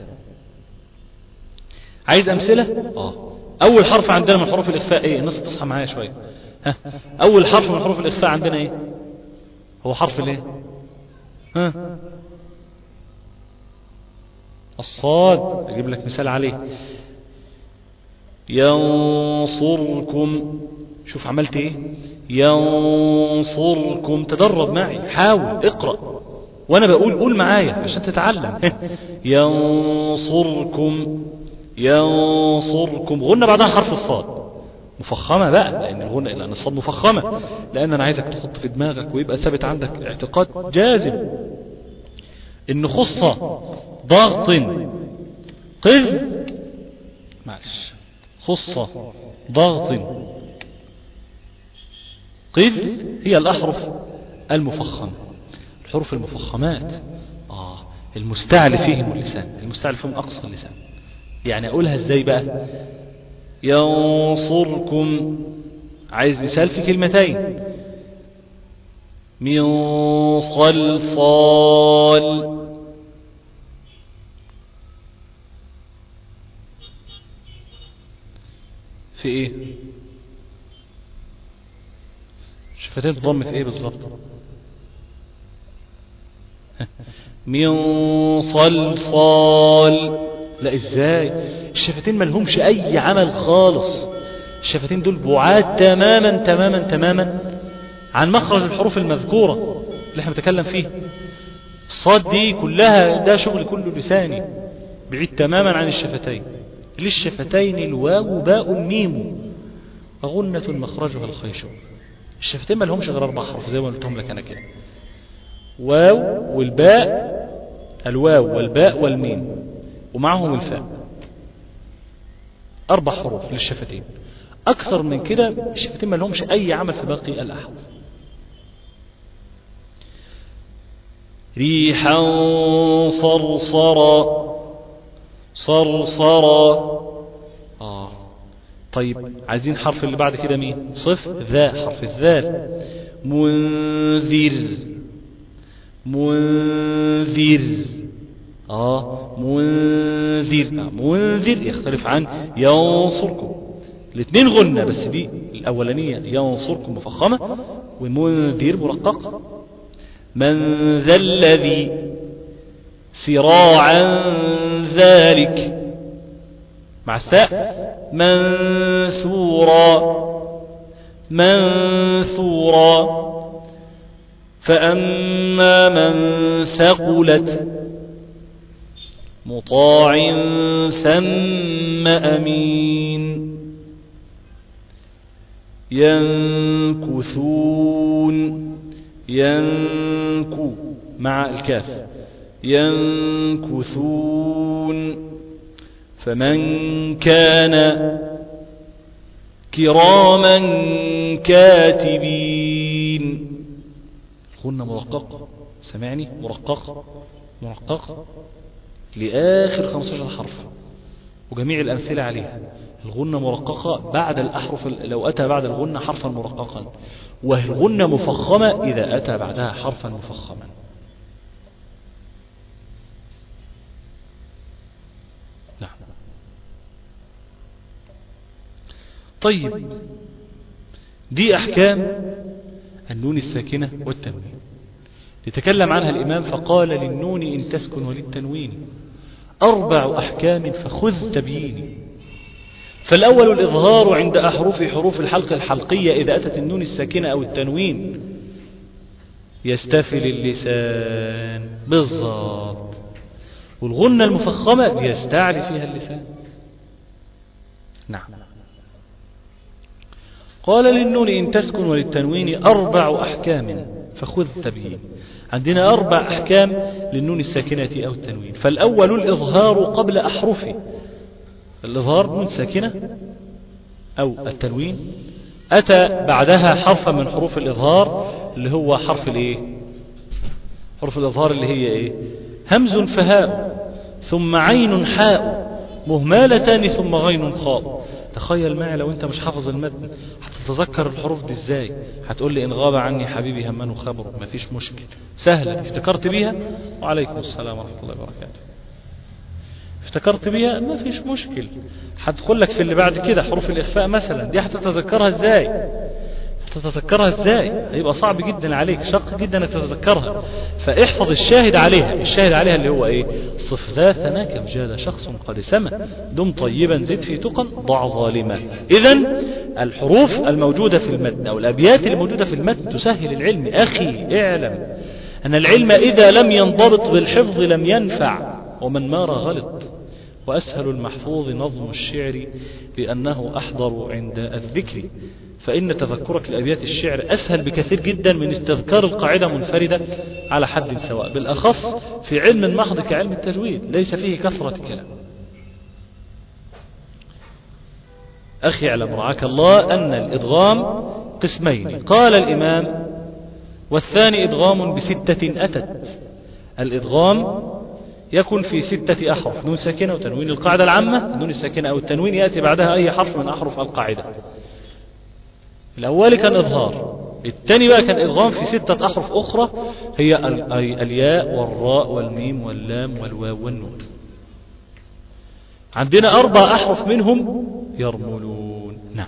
Speaker 3: عايز أمثلة؟ آه أول حرف عندنا من حروف الإخفاء إيه؟ الناس تصحى معايا شوية. ها أول حرف من حروف الإخفاء عندنا إيه؟ هو حرف الإيه؟ ها الصاد. أجيب لك مثال عليه. ينصركم، شوف عملت ايه؟ ينصركم. تدرب معي، حاول اقرأ وانا بقول قول معايا عشان تتعلم. ينصركم، ينصركم. غنى بعدها حرف الصاد مفخمة بقى، لان الغنى لان الصاد مفخمة، لان انا عايزك تحط في دماغك ويبقى ثابت عندك اعتقاد جازم ان خصة ضغط قذ، معلش، خصة ضغط قذ هي الأحرف المفخمة. الحروف المفخمات آه المستعل فيهم اللسان، المستعل فيهم أقصى اللسان. يعني أقولها إزاي بقى؟ ينصركم. عايز مثال في كلمتين. من صلصال. في ايه؟ شفتين تضم في ايه بالظبط؟ من صلصال. لا ازاي؟ الشفتين ما لهمش اي عمل خالص. الشفتين دول بعاد تماما تماما تماما عن مخرج الحروف المذكورة اللي احنا بنتكلم فيه. الصاد دي كلها ده شغل كله لساني، بعيد تماما عن الشفتين. للشفتين الواو باء ميم غنة مخرجها الخيشوم. الشفتين ما لهمش غير اربع حروف زي ما قلتهم لك انا كده. واو والباء، الواو والباء والميم ومعهم الفاء. اربع حروف للشفتين. اكثر من كده الشفتين ما لهمش اي عمل في باقي الاحرف. ريحا صرصرا. صرصرا. آه. طيب عايزين حرف اللي بعد كده مين؟ صف ذا، حرف الذال. منذر. منذر. آه منذر. آه. منذر يختلف عن ينصركم. الاثنين غنى، بس دي الأولانية ينصركم مفخمة ومنذر مرقق. من ذا الذي سراعا ذلك مع الثاء. منثورا. منثورا. فأما من ثقلت مطاع ثم أمين. ينكثون. ينكو مع الكاف. ينكثون. فمن كان كراما كاتبين. قلنا مرقق، سمعني؟ مرقق مرقق لآخر خمسة عشر حرف وجميع الأمثلة عليها. الغنة مرققة بعد الأحرف، لو أتى بعد الغنة حرفا مرققا، والغنة مفخمة إذا أتى بعدها حرفا مفخما. نعم. طيب دي أحكام النون الساكنة والتنوين يتكلم عنها الإمام فقال للنون إن تسكن وللتنوين أربع أحكام فخذ تبييني. فالأول الإظهار عند أحرف حروف الحلق الحلقية إذا أتت النون الساكنة أو التنوين يستفل اللسان بالضبط، والغنة المفخمة يستعلي فيها اللسان. نعم. قال للنون إن تسكن وللتنوين أربع أحكام فخذ تبيين. عندنا أربع أحكام للنون الساكنة أو التنوين. فالأول الإظهار قبل أحرفه. الإظهار نون ساكنة أو التنوين أتى بعدها حرفا من حروف الإظهار اللي هو حرف الإيه؟ حروف الإظهار اللي هي إيه؟ همز فهاء ثم عين حاء مهمالتان ثم غين خاء. تخيل معي لو انت مش حافظ المتن هتتذكر الحروف دي ازاي؟ هتقول لي ان غاب عني حبيبي همن وخبره. مفيش مشكل، سهلة. افتكرت بيها؟ وعليكم السلام ورحمة الله وبركاته. افتكرت بيها؟ مفيش مشكل. هتدخل لك في اللي بعد كده حروف الإخفاء مثلا، دي هتتذكرها ازاي؟ هتتذكرها ازاي؟ هيبقى صعب جدا عليك، شق جدا انك تتذكرها. فاحفظ الشاهد عليها. الشاهد عليها اللي هو ايه؟ صف ذا ثناك جاد شخص قد سما دم طيبا زد في تقى ضع ظالما. اذا الحروف الموجودة في المتن او الابيات الموجودة في المتن تسهل العلم. اخي اعلم ان العلم اذا لم ينضبط بالحفظ لم ينفع، ومن مار غلط. واسهل المحفوظ نظم الشعر لانه احضر عند الذكر. فإن تذكرك لأبيات الشعر أسهل بكثير جدا من استذكار القاعدة منفردة على حد سواء، بالأخص في علم محض كعلم التجويد ليس فيه كثرة كلام. أخي اعلم رعاك الله أن الإدغام قسمين. قال الإمام والثاني إدغام بستة أتت. الإدغام يكن في ستة أحرف، نون ساكنة وتنوين القاعدة العامة، النون الساكنة أو التنوين يأتي بعدها أي حرف من أحرف القاعدة. الأول كان إظهار، الثاني بقى كان إدغام في ستة أحرف أخرى هي الياء والراء والميم واللام والواو والنون. عندنا أربع أحرف منهم يرملون. نعم،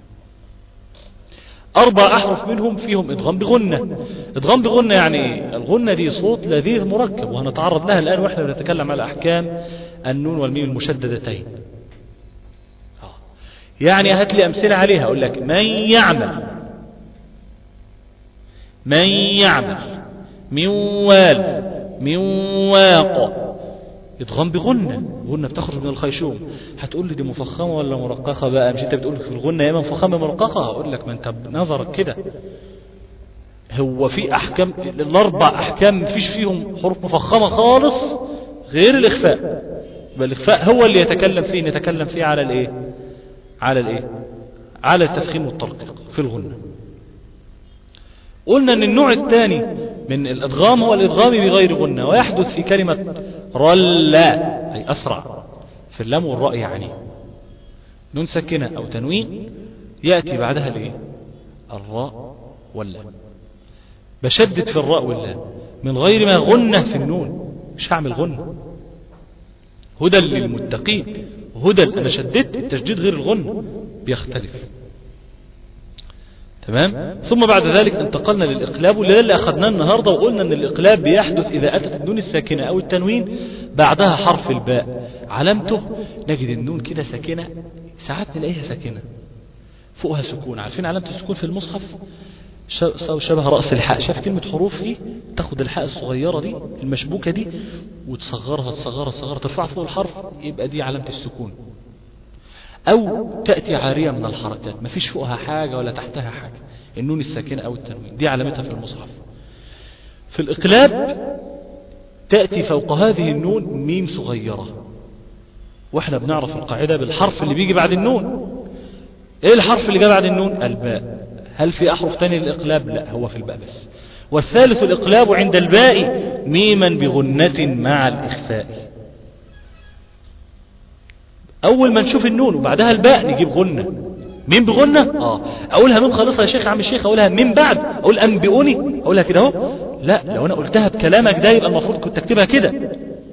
Speaker 3: أربع أحرف منهم فيهم إدغام بغنة. إدغام بغنة يعني الغنة دي صوت لذيذ مركب، وهنتعرض لها الآن وإحنا بنتكلم على أحكام النون والميم المشددتين. يعني هات لي أمثلة عليها، أقول لك من يعمل، من يعمل، من وال، من واق، إدغام بغنة، غنة بتخرج من الخيشوم. هتقول لي دي مفخمة ولا مرققة بقى؟ مش انت بتقول في الغنة يا اما مفخمة مرققة؟ هقول لك ما انت بنظرك كده، هو في احكام الاربع احكام مفيش فيهم حروف مفخمة خالص غير الاخفاء. بل الاخفاء هو اللي يتكلم فيه نتكلم فيه على الايه، على الايه، على التفخيم والترقيق في الغنة. قلنا ان النوع الثاني من الادغام هو الادغام بغير غنة، ويحدث في كلمة رلا اي اسرع في اللام والراء، يعني نون ساكنة او تنوين يأتي بعدها الايه، الراء واللام. بشدد في الراء واللام من غير ما غنة في النون، مش هعمل غنة. هدى للمتقين، هدى انا شددت، التشديد غير الغنة بيختلف. تمام. ثم بعد ذلك انتقلنا للإقلاب، واللي اللي أخذناه النهاردة وقلنا أن الإقلاب بيحدث إذا أتت النون الساكنة أو التنوين بعدها حرف الباء. علامته نجد النون كده ساكنة، ساعات نلاقيها ساكنة فوقها سكون. عارفين علامة السكون في المصحف؟ شبه رأس الحاء. شاف كلمة حروف دي، تاخد الحاء الصغيرة دي المشبوكة دي وتصغرها تصغرها تصغرها ترفعها فوق الحرف، يبقى دي علامة السكون. أو تأتي عارية من الحركات، ما فيش فوقها حاجة ولا تحتها حاجة، النون الساكنة أو التنوين دي علامتها في المصحف. في الإقلاب تأتي فوق هذه النون ميم صغيرة، وإحنا بنعرف القاعدة بالحرف اللي بيجي بعد النون. إيه الحرف اللي جاء بعد النون؟ الباء. هل في أحرف تاني للإقلاب؟ لا، هو في الباء بس. والثالث الإقلاب عند الباء ميما بغنة مع الإخفاء. أول ما نشوف النون وبعدها الباء نجيب غنة. مين بغنة؟ آه أقولها مين خالصة يا شيخ عم الشيخ؟ أقولها من بعد، أقول أنبئوني، أقولها كده أهو؟ لا، لو أنا قلتها بكلامك ده يبقى المفروض كنت أكتبها كده.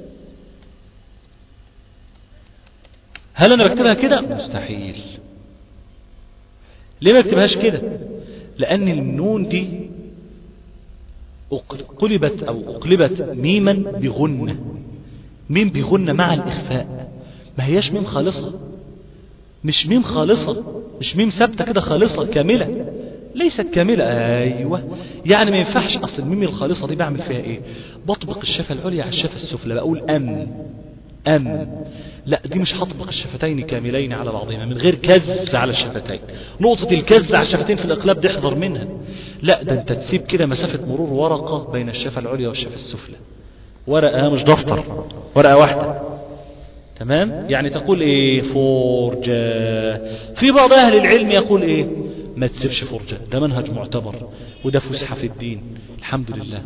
Speaker 3: هل أنا بكتبها كده؟ مستحيل. ليه ما اكتبهاش كده؟ لأن النون دي قلبت أو أقلبت ميما بغنة، ميم بغنة مع الإخفاء، ما هياش ميم خالصة، مش ميم خالصة، مش ميم ثابتة كده خالصة كاملة، ليست كاملة. أيوة، يعني ما ينفعش. أصل الميم الخالصة دي بعمل فيها إيه؟ بطبق الشفة العليا على الشفة السفلى، بقول أم أم. لا، دي مش هطبق الشفتين كاملين على بعضهما من غير كز على الشفتين. نقطة الكز على الشفتين في الإقلاب دي احذر منها. لا، ده انت تسيب كده مسافة مرور ورقة بين الشفة العليا والشفة السفلى، ورقة مش دفتر، ورقة واحدة. تمام. يعني تقول ايه؟ فرجة. في بعض اهل العلم يقول ايه؟ ما تسيبش فرجة، ده منهج معتبر وده فسحة في الدين. الحمد لله.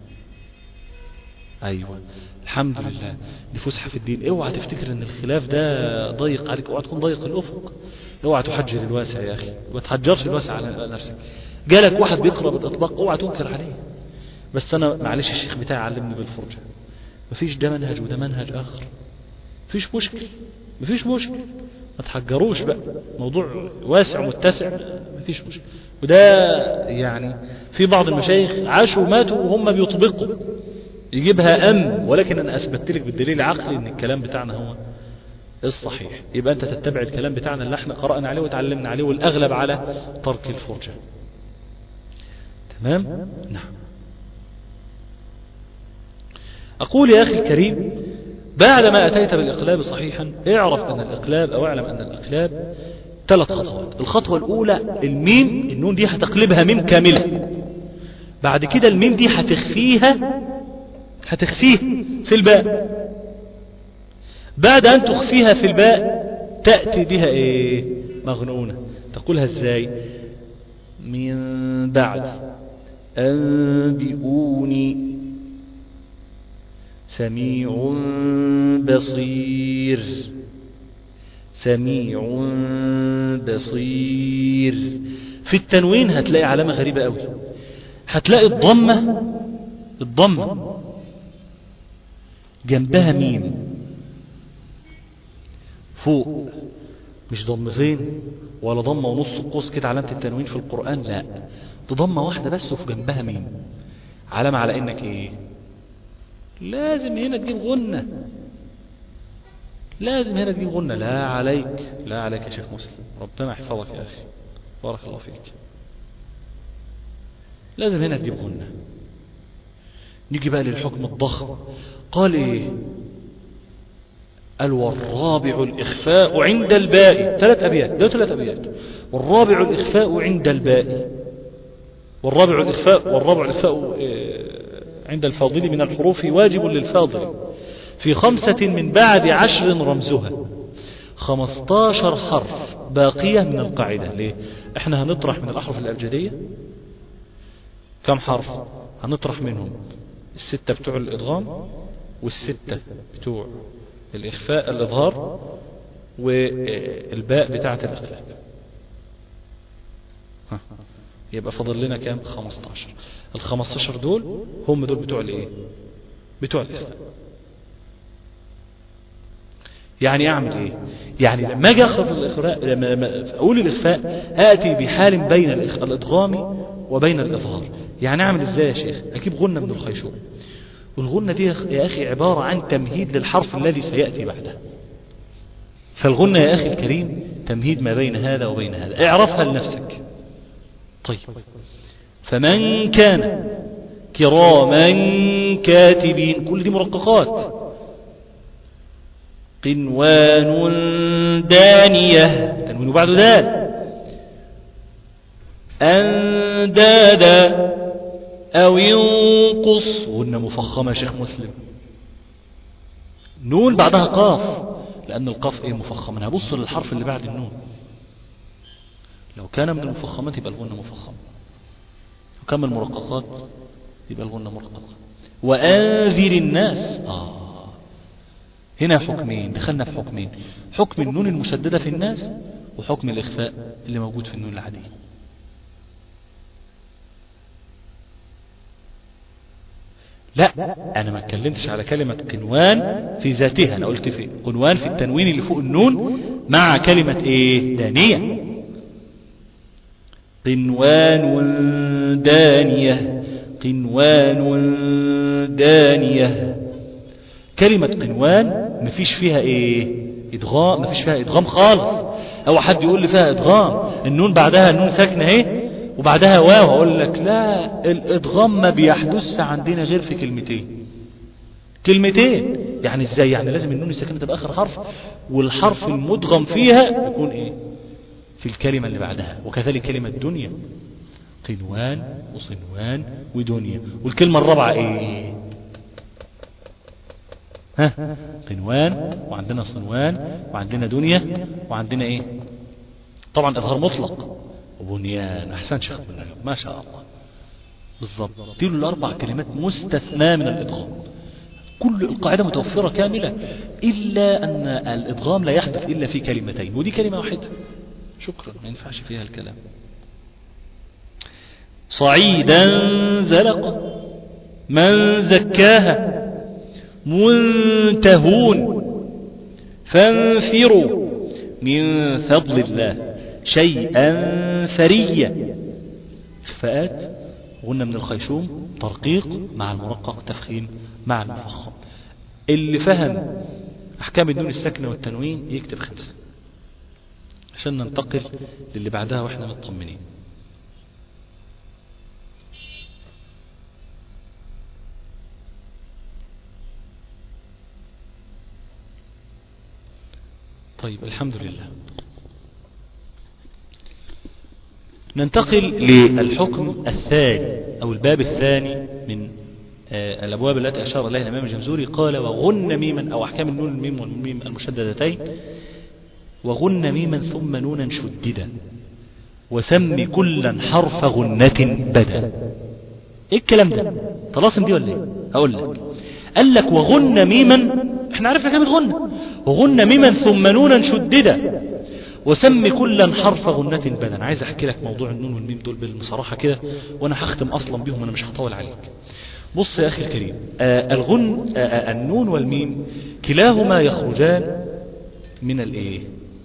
Speaker 3: ايوه الحمد لله، دي فسحة في الدين. اوعى تفتكر ان الخلاف ده ضيق عليك، اوعى تكون ضيق الافق، اوعى تحجر الواسع يا اخي، ما تحجرش الواسع على نفسك. جالك واحد بيقرأ بالاطلاق اوعى تنكر عليه، بس انا معلش الشيخ بتاعي علمني بالفرجة. مفيش ده منهج وده منهج اخر، مفيش مشكل، مفيش مشكل، ما تحجروش بقى، موضوع واسع متسع مفيش مشكل. وده يعني في بعض المشايخ عاشوا وماتوا وهم بيطبقوا، يجيبها أم، ولكن أنا أثبت لك بالدليل العقلي أن الكلام بتاعنا هو الصحيح. يبقى أنت تتبع الكلام بتاعنا اللي احنا قرأنا عليه وتعلمنا عليه، والأغلب على ترك الفرجة. تمام؟ نعم. أقول يا أخي الكريم، بعدما أتيت بالإقلاب صحيحا، اعرف أن الإقلاب أو اعلم أن الإقلاب ثلاث خطوات. الخطوة الأولى الميم، النون دي هتقلبها ميم كاملة، بعد كده الميم دي هتخفيها هتخفيه في الباء، بعد أن تخفيها في الباء تأتي بها إيه؟ مغنونة. تقولها إزاي؟ من بعد أنبئوني سميع بصير، سميع بصير. في التنوين هتلاقي علامة غريبة قوي، هتلاقي الضمة الضمة جنبها ميم فوق، مش ضمتين ولا ضمة ونص قوس كده علامة التنوين في القرآن، لا دي ضمة واحدة بس وفي جنبها ميم، علامة على انك ايه، لازم هنا تجيب غنة، لازم هنا تجيب غنة. لا عليك، لا عليك يا شيخ مسلم، ربنا يحفظك يا اخي، بارك الله فيك، لازم هنا تجيب غنة. نيجي بقى للحكم الضخم، قال ايه؟ قال والرابع الإخفاء عند الباء، ثلاث أبيات، ده ثلاث أبيات. والرابع الإخفاء عند الباء، والرابع الإخفاء والرابع الإخفاء عند الفاضل من الحروف واجب للفاضل في خمسة من بعد عشر رمزها، خمستاشر حرف باقية من القاعدة. ليه؟ احنا هنطرح من الأحرف الأبجدية كم حرف؟ هنطرح منهم الستة بتوع الإدغام والستة بتوع الإخفاء الإظهار والباء بتاعة الإخفاء، يبقى فضل لنا كام؟ خمستاشر. الخمستاشر دول هم دول بتوع الايه؟ بتوع الإخفاء. يعني اعمل ايه؟ يعني لما اجي اخرج الإخفاء، لما اقول الإخفاء آتي بحال بين الإدغام وبين الإظهار. يعني اعمل ازاي يا شيخ؟ اجيب غنة من الخيشوم، والغنة دي يا أخي عبارة عن تمهيد للحرف الذي سيأتي بعده. فالغنة يا أخي الكريم تمهيد ما بين هذا وبين هذا، اعرفها لنفسك. طيب، فمن كان كراما كاتبين، كل دي مرققات. قنوان دانية، تنوين وبعده دال. أندادا أو ينقص، غنة مفخمة يا شيخ مسلم. نون بعدها قاف، لأن القاف إيه؟ مفخمة. أنا هبص للحرف اللي بعد النون، لو كان من المفخمات يبقى الغنة مفخمة، لو كان من المرققات يبقى الغنة مرققة. وأنذر الناس، آه هنا حكمين، دخلنا في حكمين، حكم النون المشددة في الناس وحكم الإخفاء اللي موجود في النون العادية. لا، انا ما اتكلمتش على كلمة قنوان في ذاتها، انا قلت في قنوان في التنوين اللي فوق النون مع كلمة ايه؟ دانية. قنوان دانية، قنوان دانية. كلمة قنوان مفيش فيها ايه؟ ادغام، مفيش فيها ادغام خالص. او حد يقول لي فيها ادغام، النون بعدها النون ساكنة اهي وبعدها واو، اقول لك لا، الادغام ما بيحدث عندنا غير في كلمتين، كلمتين. يعني ازاي؟ يعني لازم النون الساكنه تبقى اخر حرف، والحرف المدغم فيها يكون ايه؟ في الكلمه اللي بعدها. وكذلك كلمه دنيا، قنوان وصنوان ودنيا. والكلمه الرابعه ايه؟ ها، قنوان وعندنا صنوان وعندنا دنيا وعندنا ايه؟ طبعا اظهار مطلق وبنيان. احسن شيخ بنيان، ما شاء الله، بالضبط. دي الاربع كلمات مستثنى من الادغام، كل القاعده متوفره كامله، الا ان الادغام لا يحدث الا في كلمتين، ودي كلمه واحده. شكرا، ما ينفعش فيها الكلام. صعيدا زلق من زكاها، منتهون فانفروا من فضل الله شيئا فريا. إخفاءات، غنة من الخيشوم، ترقيق مع المرقق، تفخيم مع المفخم. اللي فهم أحكام النون الساكنة والتنوين يكتب خمسة عشان ننتقل للي بعدها وإحنا مطمنين. طيب، الحمد لله. ننتقل للحكم الثاني أو الباب الثاني من آه الأبواب التي أشار إليها الإمام الجمزوري. قال وغن ميما، أو أحكام النون الميم والميم المشددتين. وغن ميما ثم نونا شددا، وسمي كلا حرف غنة بدا. إيه الكلام ده؟ طلاسم دي ولا إيه؟ هقول لك. قال لك وغن ميما، احنا عرفنا كلمة غنة، وغن ميما ثم نونا شددا وسم كلا حرف غنة بدن. عايز احكي لك موضوع النون والميم دول بالصراحة كده، وانا هختم اصلا بيهم، انا مش هطول عليك. بص يا اخي الكريم، آه الغن آه آه النون والميم كلاهما يخرجان من الايه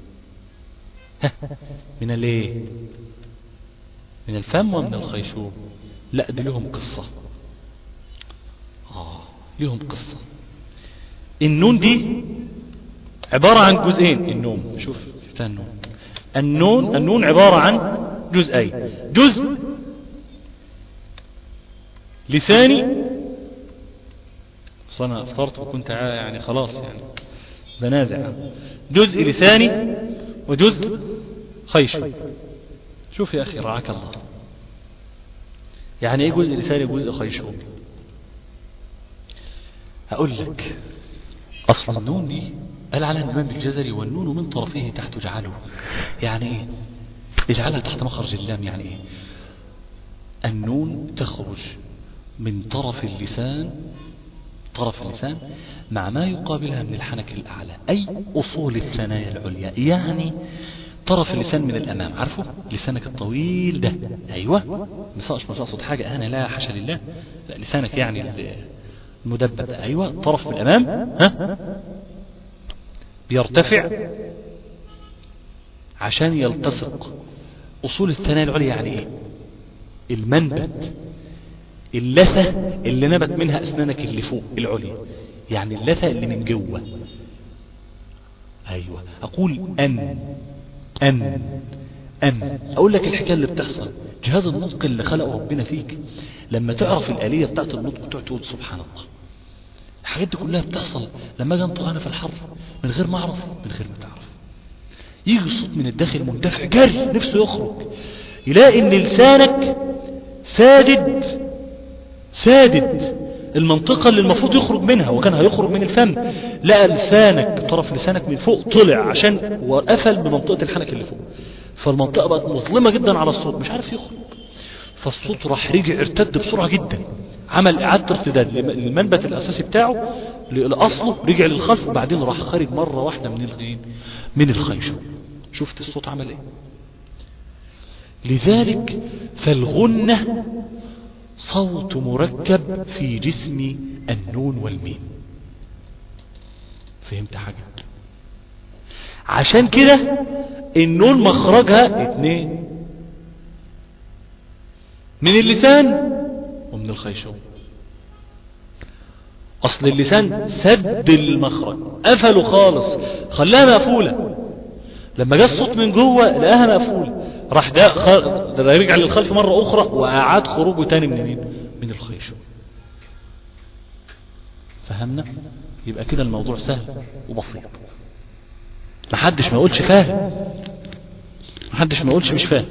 Speaker 3: من الايه من الفم ومن الخيشوم. لا دي لهم قصة، اه لهم قصة. النون دي عبارة عن جزئين. النون، شوف شفتها النون، النون النون عبارة عن جزئين. جزء لساني، انا افطرت وكنت يعني خلاص يعني بنازع، جزء لساني وجزء خيشوم. شوف يا اخي رعاك الله، يعني ايه جزء لساني وجزء خيشوم؟ هقول لك. اصل النون دي قال على الامام الجزري والنون من طرفه تحت جعله. يعني ايه اجعلها تحت مخرج اللام؟ يعني ايه؟ النون تخرج من طرف اللسان، طرف اللسان مع ما يقابلها من الحنك الأعلى، أي أصول الثنايا العليا. يعني طرف اللسان من الأمام، عارفه لسانك الطويل ده، أيوة مش أقصد حاجة أنا، لا حاشا لله، لا لسانك يعني المدبب، أيوة طرف من الأمام ها بيرتفع عشان يلتصق أصول الثنايا العليا. يعني إيه؟ المنبت، اللثة اللي نبت منها أسنانك اللي فوق العليا، يعني اللثة اللي من جوه. أيوة أقول أن أن أن أقول لك الحكاية اللي بتحصل. جهاز النطق اللي خلقه ربنا فيك، لما تعرف الآلية بتاعت النطق تقول سبحان الله. الحاجات دي كلها بتحصل لما أجي أنطق أنا في الحر من غير ما أعرف، من غير ما تعرف، يجي الصوت من الداخل مندفع جري نفسه يخرج، يلاقي إن لسانك سادد سادد المنطقة اللي المفروض يخرج منها، وكان هيخرج من الفم، لقى لسانك طرف لسانك من فوق طلع عشان وقفل بمنطقة الحنك اللي فوق، فالمنطقة بقت مظلمة جدا على الصوت، مش عارف يخرج. فالصوت راح رجع ارتد بسرعة جدا، عمل اعادة ارتداد للمنبت الاساسي بتاعه لاصله، رجع للخلف، وبعدين راح خارج مرة واحدة من الغين من الخيشوم. شفت الصوت عمل ايه؟ لذلك فالغنة صوت مركب في جسم النون والميم. فهمت حاجة؟ عشان كده النون مخرجها اتنين، من اللسان ومن الخيشوم. اصل اللسان سد المخرج، قفله خالص، خلاها مقفولة. لما جاء الصوت من جوه لقاها مقفولة، راح ده خ... ده يرجع للخلف مرة اخرى واعاد خروجه تاني من مين؟ من الخيشوم. فهمنا؟ يبقى كده الموضوع سهل وبسيط. محدش ما يقولش فاهم، محدش ما يقولش مش فاهم.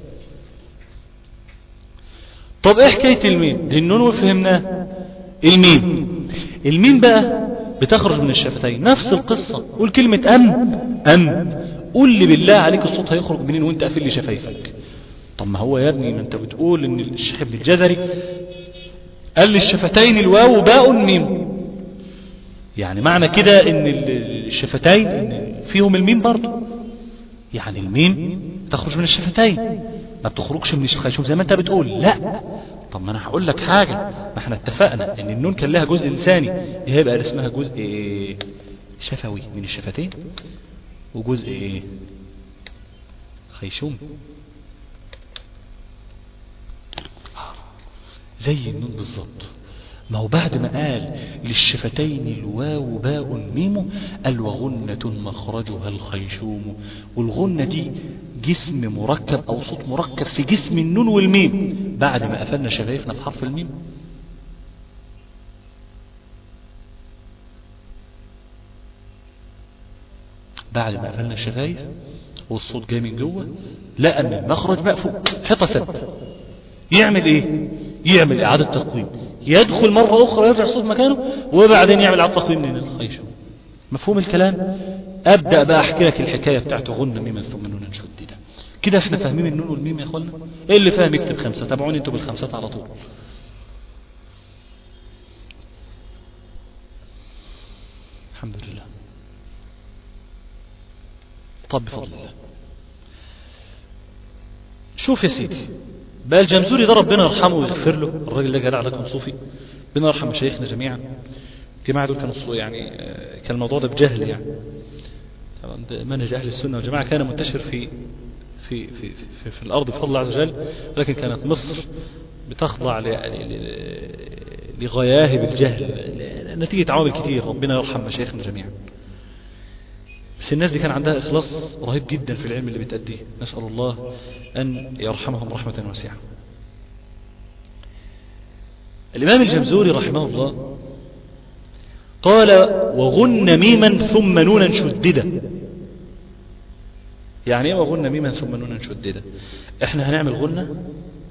Speaker 3: طب ايه حكاية الميم؟ دي النون وفهمناه. الميم الميم بقى بتخرج من الشفتين، نفس القصة. قول كلمة أم أم، قول لي بالله عليك الصوت هيخرج منين وانت قافل لي شفايفك؟ طب ما هو يا ابني، ما انت بتقول ان الشيخ ابن الجزري قال لي الشفتين الواو باء ميم، يعني معنى كده ان الشفتين إن فيهم الميم برضو، يعني الميم تخرج من الشفتين ما بتخرجش من الخيشوم زي ما انت بتقول. لا، طب ما انا هقول لك حاجة، ما احنا اتفقنا ان النون كان لها جزء لساني، دي هيبقى اسمها جزء شفوي من الشفتين، وجزء ايه خيشوم، زي النون بالظبط. ما هو بعد ما قال للشفتين الواو باء ميم قال وغنة مخرجها الخيشوم، والغنة دي جسم مركب او صوت مركب في جسم النون والميم بعد ما قفلنا شفايفنا في حرف الميم. بعد ما قفلنا الشفايف والصوت جاي من جوه، لقى ان المخرج مقفول، حيطه سد، يعمل ايه؟ يعمل اعادة تقويم، يدخل مرة اخرى يرجع الصوت مكانه، وبعدين يعمل اعادة تقويم من الخيشوم. مفهوم الكلام؟ ابدأ بقى احكي لك الحكاية بتاعته غنة ميما ثم نونا شديدة. كده احنا فاهمين النون والميم يا اخوانا؟ ايه اللي فاهم يكتب خمسة، تابعوني انتوا بالخمسات على طول. الحمد لله. طب بفضل الله. شوف يا سيدي بقى الجمزوري ده ربنا يرحمه ويغفر له، الراجل ده جدع، ده كان صوفي، ربنا يرحم مشايخنا جميعا. الجماعة دول كانوا يعني كان الموضوع ده بجهل يعني. طبعا منهج أهل السنة والجماعة كان منتشر في في في في, في الأرض بفضل الله عز وجل، لكن كانت مصر بتخضع لغياهب الجهل نتيجة عوامل كتير، ربنا يرحم مشايخنا جميعا. بس الناس دي كان عندها إخلاص رهيب جدا في العلم اللي بتأديه، نسأل الله أن يرحمهم رحمة واسعة. الإمام الجمزوري رحمه الله قال: وغن ميما ثم نونا شددا. يعني ايه وغن ميما ثم نونا شددا؟ احنا هنعمل غنة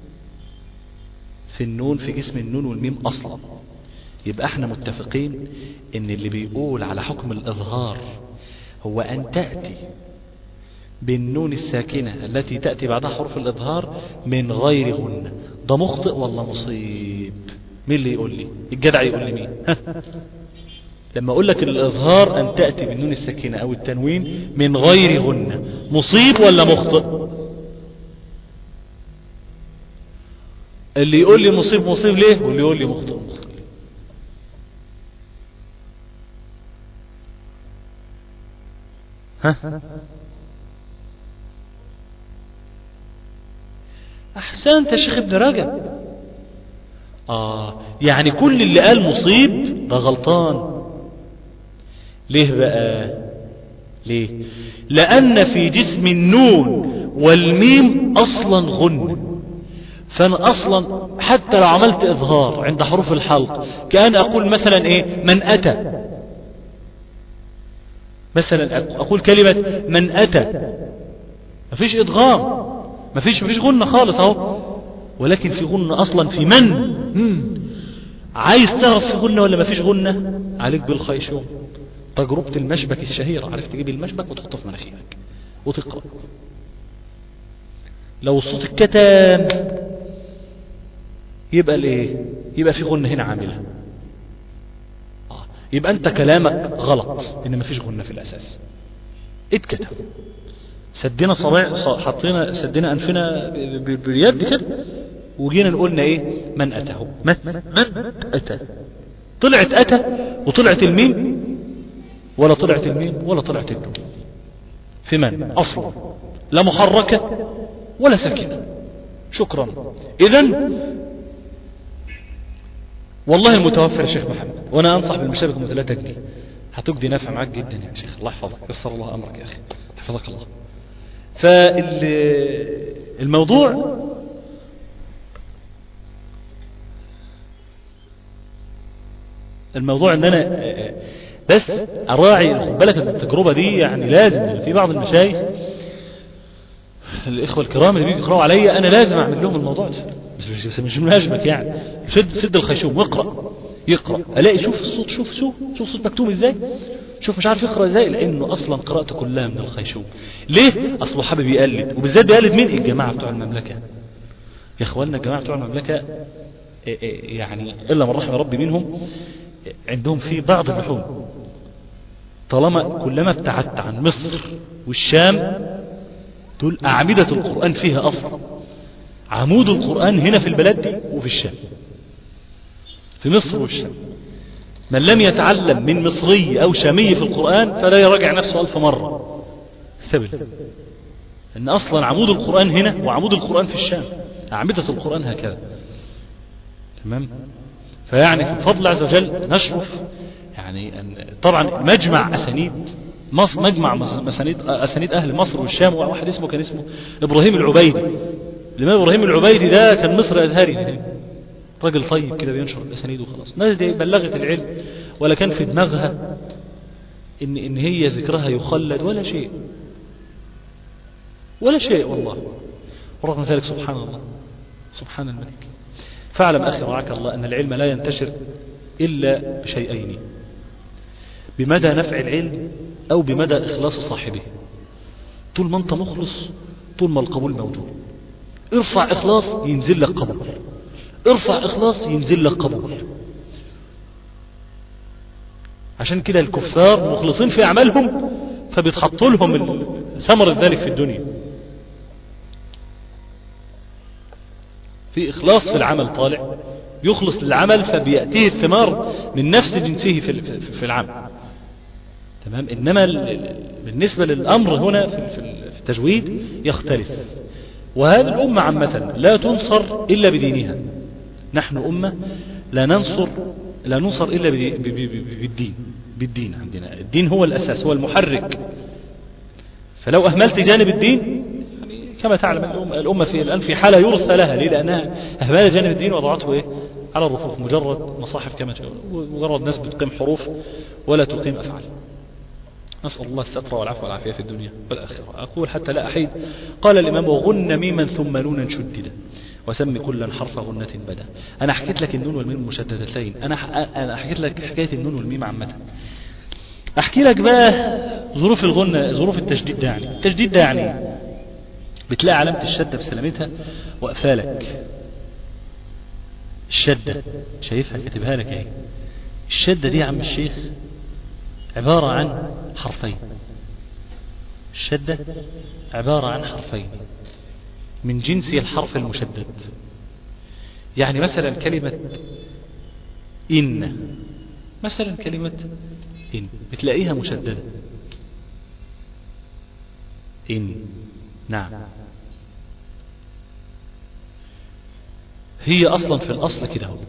Speaker 3: في النون، في جسم النون والميم أصلا. يبقى احنا متفقين ان اللي بيقول على حكم الإظهار هو أن تأتي بالنون الساكنة التي تأتي بعدها حرف الإظهار من غير غنة، ده مخطئ ولا مصيب؟ مين اللي يقول لي؟ الجدع يقول لي مين؟ لما أقول لك الإظهار أن تأتي بالنون الساكنة أو التنوين من غير غنة، مصيب ولا مخطئ؟ اللي يقول لي مصيب مصيب ليه، واللي يقول لي مخطئ مخطئ. ها أحسنت يا شيخ ابن رجب. آه يعني كل اللي قال مصيب ده غلطان. ليه بقى؟ ليه؟ لأن في جسم النون والميم أصلا غن، فأنا أصلا حتى لو عملت إظهار عند حروف الحلق كأن أقول مثلا إيه؟ من أتى، مثلا أقول كلمة من أتى، مفيش إدغام، مفيش مفيش غنة خالص أهو، ولكن في غنة أصلا في من. مم. عايز تعرف في غنة ولا مفيش غنة؟ عليك بالخيشوم، تجربة المشبك الشهيرة. عرفت تجيب المشبك وتحطه في مناخيرك وتقرأ، لو الصوت الكتام يبقى الايه؟ يبقى في غنة هنا عاملة. آه. يبقى انت كلامك غلط ان مفيش غنة في الاساس. اتكتم، سدينا صباع، حطينا سدينا انفنا باليد كده وجينا نقولنا ايه؟ من اتاه، من من اتى. طلعت اتى وطلعت الميم ولا طلعت الميم ولا طلعت النون في من اصلا، لا محركة ولا ساكنة. شكرا. اذن والله المتوفر يا شيخ محمد، وانا انصح بالمشابك ام ثلاثة جنيه هتجدي نافع معاك جدا يا شيخ. الله يحفظك، يسر الله امرك يا اخي، حفظك الله. فالموضوع الموضوع ان انا بس اراعي، خد بالك التجربه دي يعني لازم في بعض المشايخ الاخوه الكرام اللي بيجوا يقراوا عليا انا لازم اعمل لهم الموضوع ده، مش مش منهجمك يعني. شد سد الخيشوم واقرا، يقرا الاقي شوف الصوت، شوف شوف شوف الصوت مكتوب ازاي، شوف مش عارف يقرا ازاي، لانه اصلا قراءته كلها من الخيشوم. ليه؟ اصله حابب يقلد، وبالذات بيقلد مين؟ الجماعه بتوع المملكه. يا اخواننا الجماعه بتوع المملكه يعني الا من رحم ربي منهم، عندهم في بعض اللحوم طالما كلما ابتعدت عن مصر والشام، دول أعمدة القرآن فيها أصلا. عمود القرآن هنا في البلاد دي وفي الشام، في مصر والشام. من لم يتعلم من مصري أو شامي في القرآن فلا يراجع نفسه ألف مرة. اكتبل أن أصلا عمود القرآن هنا وعمود القرآن في الشام، أعمدة القرآن هكذا. تمام؟ فيعني بفضل عز وجل نشرف يعني أن طبعا مجمع أسانيد مصر، مجمع أسانيد أسانيد أهل مصر والشام، واحد اسمه كان اسمه إبراهيم العبيدي. الإمام إبراهيم العبيدي ده كان مصري أزهري، راجل طيب كده بينشر الأسانيد وخلاص. الناس دي بلغت العلم ولا كان في دماغها إن إن هي ذكرها يخلد ولا شيء ولا شيء والله. ورغم ذلك سبحان الله، سبحان الملك. فاعلم أخي رعاك الله أن العلم لا ينتشر إلا بشيئين: بمدى نفع العلم أو بمدى إخلاص صاحبه. طول ما أنت مخلص طول ما القبول موجود. ارفع إخلاص ينزل لك قبول، ارفع إخلاص ينزل لك قبول. عشان كده الكفار مخلصين في أعمالهم فبيتحطوا لهم ثمرة ذلك في الدنيا، في إخلاص في العمل طالع يخلص للعمل فبيأتيه الثمار من نفس جنسه في العمل. تمام. إنما بالنسبة للأمر هنا في التجويد يختلف. وهذه الأمة عامة لا تنصر إلا بدينها. نحن أمة لا ننصر لا ننصر إلا بالدين. بالدين عندنا الدين هو الأساس، هو المحرك. فلو أهملت جانب الدين يعني كما تعلم الأمة في الآن في حالة يرثى لها. ليه؟ لأنها أهملت جانب الدين وضعته إيه؟ على الرفوف، مجرد مصاحف كما تقول، مجرد ناس بتقيم حروف ولا تقيم أفعال. نسأل الله الستر والعفو والعافية في الدنيا والآخرة. أقول حتى لا أحيد. قال الإمام: وغن ميما ثم نونا شددا وسم كلا حرف غنة بدا. أنا حكيت لك النون والميم مشددتين. أنا أنا حكيت لك حكاية النون والميم عامة. أحكي لك بقى ظروف الغنة، ظروف التشديد ده. يعني التشديد ده يعني بتلاقي علامة الشدة بسلامتها وأقفالك. الشدة شايفها كاتبها لك اهي. الشدة دي يا عم الشيخ عبارة عن حرفين. الشدة عبارة عن حرفين من جنس الحرف المشدد. يعني مثلا كلمة إن، مثلا كلمة إن بتلاقيها مشددة. إن، نعم، هي أصلا في الأصل كده هو.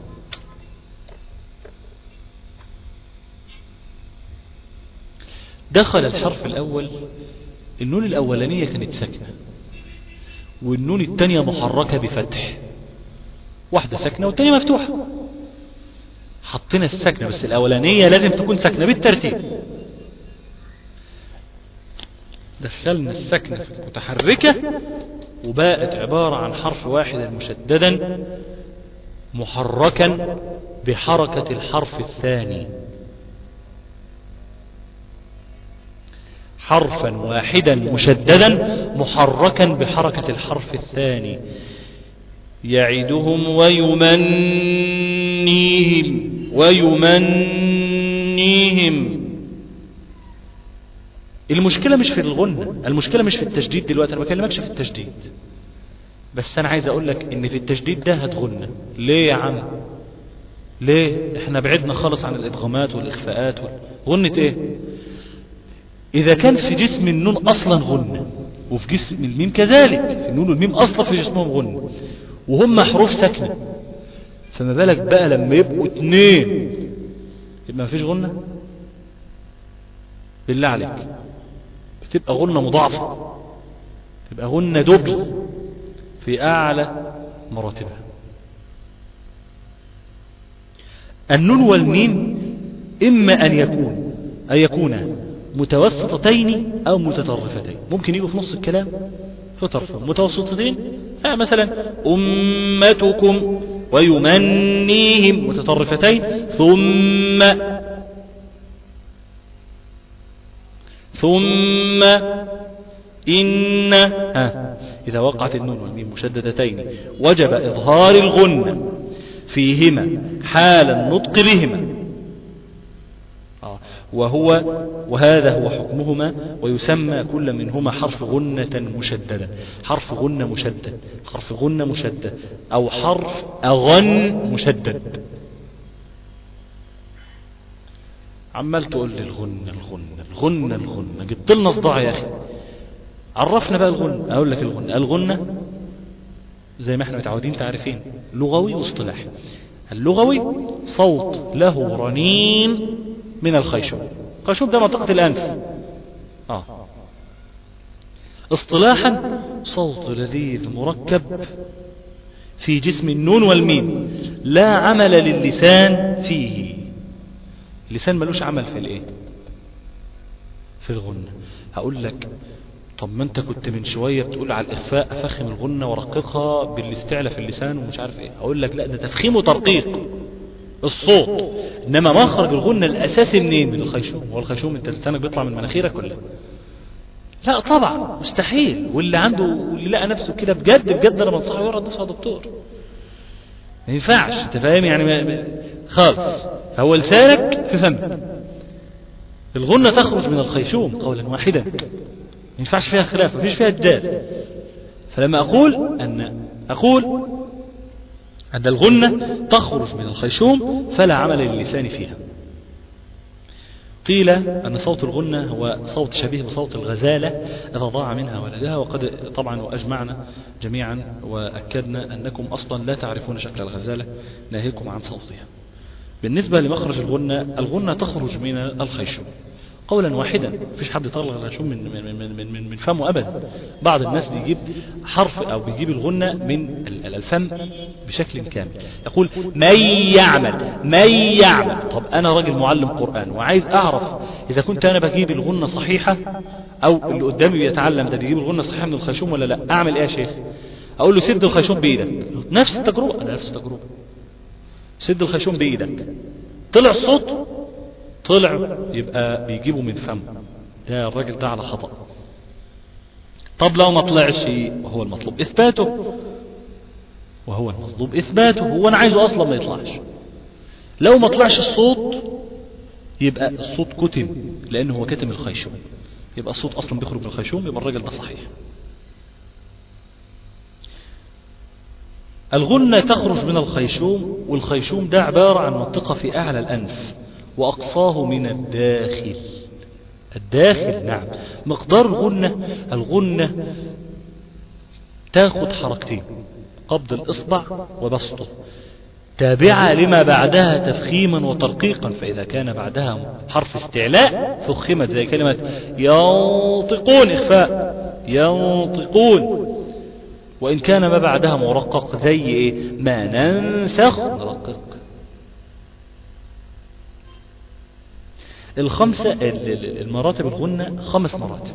Speaker 3: دخل الحرف الأول، النون الأولانية كانت ساكنة والنون الثانية محركة بفتح، واحدة ساكنة والثانية مفتوحة. حطينا الساكنة بس الأولانية لازم تكون ساكنة بالترتيب. دخلنا الساكنة متحركة وبقت عبارة عن حرف واحد مشددا محركا بحركة الحرف الثاني. حرفا واحدا مشددا محركا بحركة الحرف الثاني. يعدهم ويمنيهم ويمنيهم. المشكلة مش في الغنة، المشكلة مش في التشديد. دلوقتي أنا ما بكلمكش في التشديد، بس أنا عايز أقول لك إن في التشديد ده هتغنى. ليه يا عم؟ ليه؟ إحنا بعدنا خالص عن الإدغامات والإخفاءات. غنة إيه؟ إذا كان في جسم النون أصلا غنة وفي جسم الميم كذلك، في النون والميم أصلا في جسمهم غنة وهم حروف ساكنة، فما بالك بقى لما يبقوا اتنين يبقى ما فيش غنة؟ بالله عليك بتبقى غنة مضاعفة، تبقى غنة دبل في أعلى مراتبها. النون والميم إما أن يكون أن يكون متوسطتين أو متطرفتين. ممكن يجوا في نص الكلام في طرفهم متوسطتين، آه مثلا أمتكم ويمنيهم متطرفتين، ثم ثم إن. ها إذا وقعت النون والميم مشددتين وجب إظهار الغنة فيهما حال النطق بهما، وهو وهذا هو حكمهما، ويسمى كل منهما حرف غنة مشددة. حرف غنة مشدد، حرف غنة مشدد، أو حرف أغن مشدد. عمال تقول لي الغنة الغنة الغنة الغنة، جبت لنا صداع يا أخي. عرفنا بقى الغنة. أقول لك الغنة الغنة زي ما احنا متعودين تعرفين لغوي واصطلاحي. اللغوي صوت له رنين من الخيشوم. الخيشوم ده منطقة الأنف. آه. اصطلاحا صوت لذيذ مركب في جسم النون والميم لا عمل للسان فيه. اللسان ملوش عمل في الايه؟ في الغنة. هقول لك طب ما انت كنت من شوية بتقول على الإخفاء أفخم الغنة ورققها بالاستعلى في اللسان ومش عارف ايه. هقول لك لا، ده تفخيم وترقيق الصوت، انما مخرج الغنة الاساسي منين؟ من الخيشوم. هو الخيشوم انت لسانك بيطلع من مناخيرك ولا؟ لا طبعا مستحيل. واللي عنده واللي لقى نفسه كده بجد بجد انا بنصحه يقرا نفسه يا دكتور، ما ينفعش. انت فاهم يعني؟ خالص. فهو لسانك في فمك، الغنة تخرج من الخيشوم قولا واحدا، ما ينفعش فيها خلاف، ما فيش فيها جدال. فلما أقول أن أقول أن الغنة تخرج من الخيشوم فلا عمل للسان فيها. قيل أن صوت الغنة هو صوت شبيه بصوت الغزالة إذا ضاع منها ولدها، وقد طبعا وأجمعنا جميعا وأكدنا أنكم أصلا لا تعرفون شكل الغزالة ناهيكم عن صوتها. بالنسبة لمخرج الغنة، الغنة تخرج من الخيشوم قولا واحدا، مفيش حد يطلع الخيشوم من من من من من, من فمه أبدا. بعض الناس بيجيب حرف أو بيجيب الغنة من الفم بشكل كامل، يقول من يعمل من يعمل. طب أنا راجل معلم قرآن وعايز أعرف إذا كنت أنا بجيب الغنة صحيحة أو اللي قدامي بيتعلم ده بيجيب الغنة صحيحة من الخيشوم ولا لا. أعمل إيه يا شيخ؟ أقول له سد الخيشوم بإيدك. نفس التجربة، أنا نفس التجربة. سد الخيشوم بإيدك، طلع الصوت طلع يبقى بيجيبه من فم، ده الراجل ده على خطأ. طب لو ما طلعش وهو المطلوب إثباته، وهو المطلوب إثباته، هو أنا عايزه أصلا ما يطلعش. لو ما طلعش الصوت يبقى الصوت كتم، لأنه هو كتم الخيشوم، يبقى الصوت أصلا بيخرج من الخيشوم، يبقى الراجل ده صحيح. الغنة تخرج من الخيشوم، والخيشوم ده عبارة عن منطقة في أعلى الأنف وأقصاه من الداخل. الداخل نعم. مقدار الغنة، الغنة تاخد حركتين، قبض الإصبع وبسطه، تابعة لما بعدها تفخيما وترقيقا. فإذا كان بعدها حرف استعلاء فخمت، زي كلمة ينطقون إخفاء ينطقون. وإن كان ما بعدها مرقق زي إيه؟ ما ننسخ نرقق. الخمسة المراتب الغنة خمس مراتب،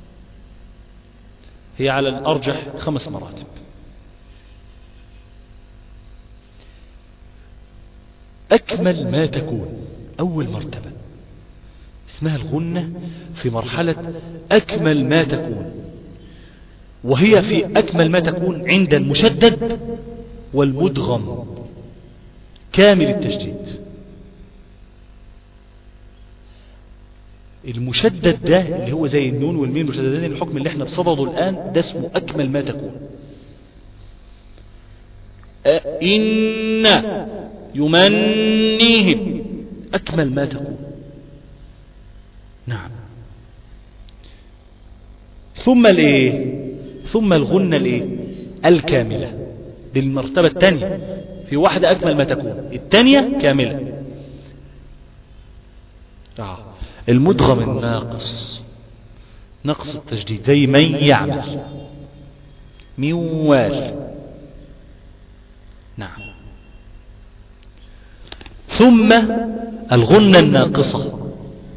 Speaker 3: هي على الأرجح خمس مراتب. أكمل ما تكون أول مرتبة اسمها الغنة في مرحلة أكمل ما تكون، وهي في أكمل ما تكون عند المشدد والمدغم كامل التشديد. المشدد ده اللي هو زي النون والميم المشددين، الحكم اللي احنا بصدده الآن ده اسمه أكمل ما تكون. إن يمنيهم أكمل ما تكون. نعم. ثم الايه؟ ثم الغنة الايه؟ الكاملة، دي المرتبة الثانية. في واحدة أكمل ما تكون، الثانية كاملة. آه. المدغم الناقص، نقص التجديد، زي من يعمل موال. نعم. ثم الغنة الناقصة،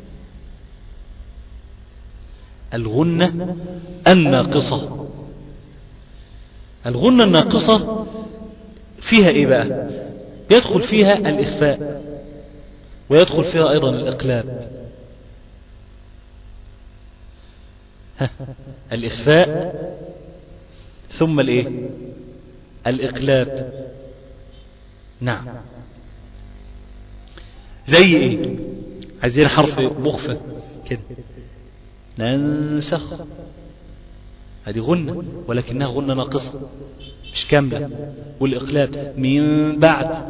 Speaker 3: الغنة الناقصة. الغنة الناقصة فيها ايه بقى؟ يدخل فيها الإخفاء، ويدخل فيها أيضا الإقلاب. الإخفاء ثم الايه؟ الإقلاب. نعم. زي ايه؟ عايزين حرف مخفى كده، ننسخ، هذه غنة ولكنها غنة ناقصة مش كاملة. والإقلاب من بعد.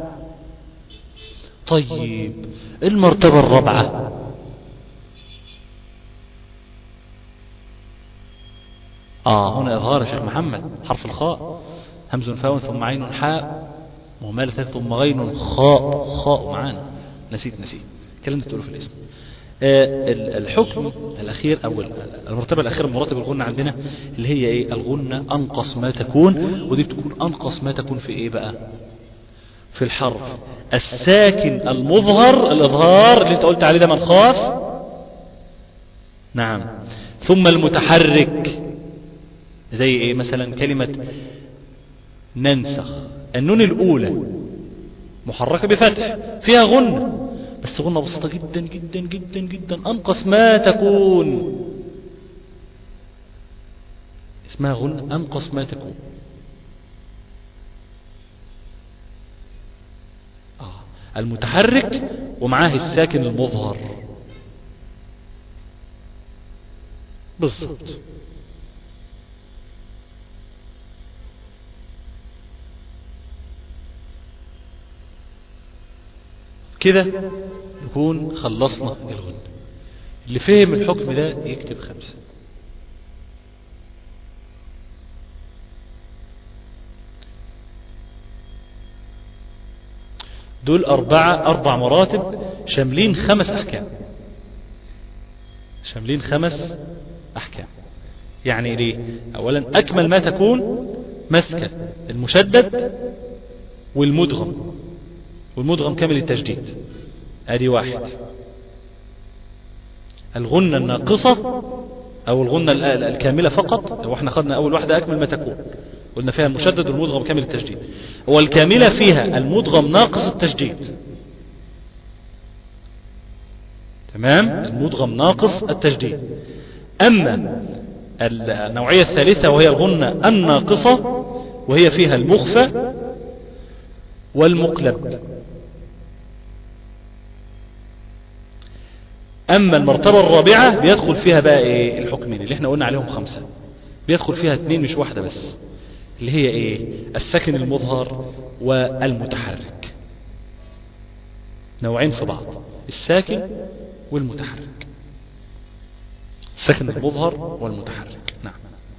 Speaker 3: طيب المرتبة الرابعة آه هنا إظهار شيخ محمد، حرف الخاء، همز فاء ثم عين حاء مهملة ثم غين خاء، خاء معانا، نسيت نسيت الكلام ده تقوله في الاسم. آه الحكم الأخير أو المرتبة الأخيرة من مراتب الغنة عندنا اللي هي إيه؟ الغنة أنقص ما تكون، ودي بتكون أنقص ما تكون في إيه بقى؟ في الحرف الساكن المظهر، الإظهار اللي أنت قلت عليه ده من خاف. نعم. ثم المتحرك زي إيه؟ مثلا كلمة ننسخ، النون الأولى محركة بفتح فيها غنة، بس غنة بسيطة جدا جدا جدا جدا، أنقص ما تكون، اسمها غنة أنقص ما تكون. آه. المتحرك ومعاه الساكن المظهر. بالضبط. كده نكون خلصنا الغنى. اللي فهم الحكم ده يكتب خمسة. دول أربعة أربع مراتب شاملين خمس أحكام، شاملين خمس أحكام. يعني ليه؟ أولا أكمل ما تكون مسكة المشدد والمدغم، والمدغم كامل التشديد، ادي واحد. الغنة الناقصة او الغنة الكاملة فقط، واحنا خدنا اول واحدة اكمل ما تكون، قلنا فيها المشدد والمدغم كامل التشديد، والكاملة فيها المدغم ناقص التشديد. تمام، المدغم ناقص التشديد. اما النوعية الثالثة وهي الغنة الناقصة، وهي فيها المخفى والمقلب. اما المرتبة الرابعة بيدخل فيها بقى ايه الحكمين اللي احنا قلنا عليهم خمسة، بيدخل فيها اتنين مش واحدة بس، اللي هي ايه؟ الساكن المظهر والمتحرك. نوعين في بعض، الساكن والمتحرك، الساكن المظهر والمتحرك. نعم.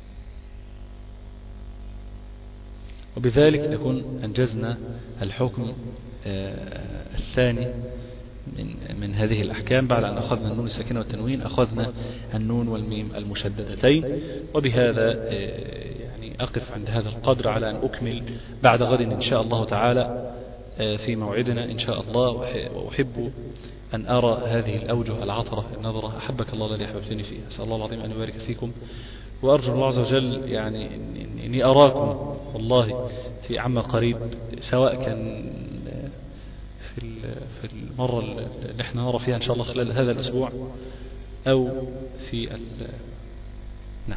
Speaker 3: وبذلك نكون أنجزنا الحكم آه الثاني من, من هذه الأحكام. بعد أن أخذنا النون الساكنة والتنوين أخذنا النون والميم المشددتين. وبهذا آه يعني أقف عند هذا القدر على أن أكمل بعد غد إن شاء الله تعالى آه في موعدنا إن شاء الله. وأحب أن أرى هذه الأوجه العطرة النظرة. أحبك الله الذي أحببتني فيه. أسأل الله العظيم أن يبارك فيكم، وأرجو الله عز وجل يعني إني أراكم والله في عما قريب، سواء كان في في المرة اللي احنا نرى فيها إن شاء الله خلال هذا الأسبوع، أو في نعم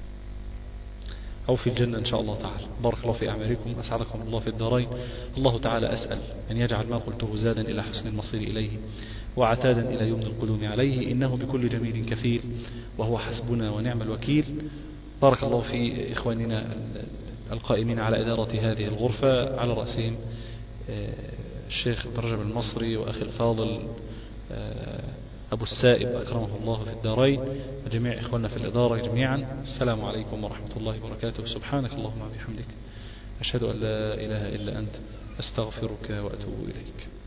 Speaker 3: أو في الجنة إن شاء الله تعالى. بارك الله في أعمالكم، أسعدكم الله في الدارين. الله تعالى أسأل أن يجعل ما قلته زادا إلى حسن المصير إليه، وعتادا إلى يمن القدوم عليه، إنه بكل جميل كفيل، وهو حسبنا ونعم الوكيل. بارك الله في إخواننا القائمين على إدارة هذه الغرفة، على رأسهم الشيخ رجب المصري وأخي الفاضل أبو السائب أكرمه الله في الدارين، وجميع إخواننا في الإدارة جميعا. السلام عليكم ورحمة الله وبركاته. سبحانك اللهم وبحمدك، أشهد أن لا إله إلا أنت، أستغفرك وأتوب إليك.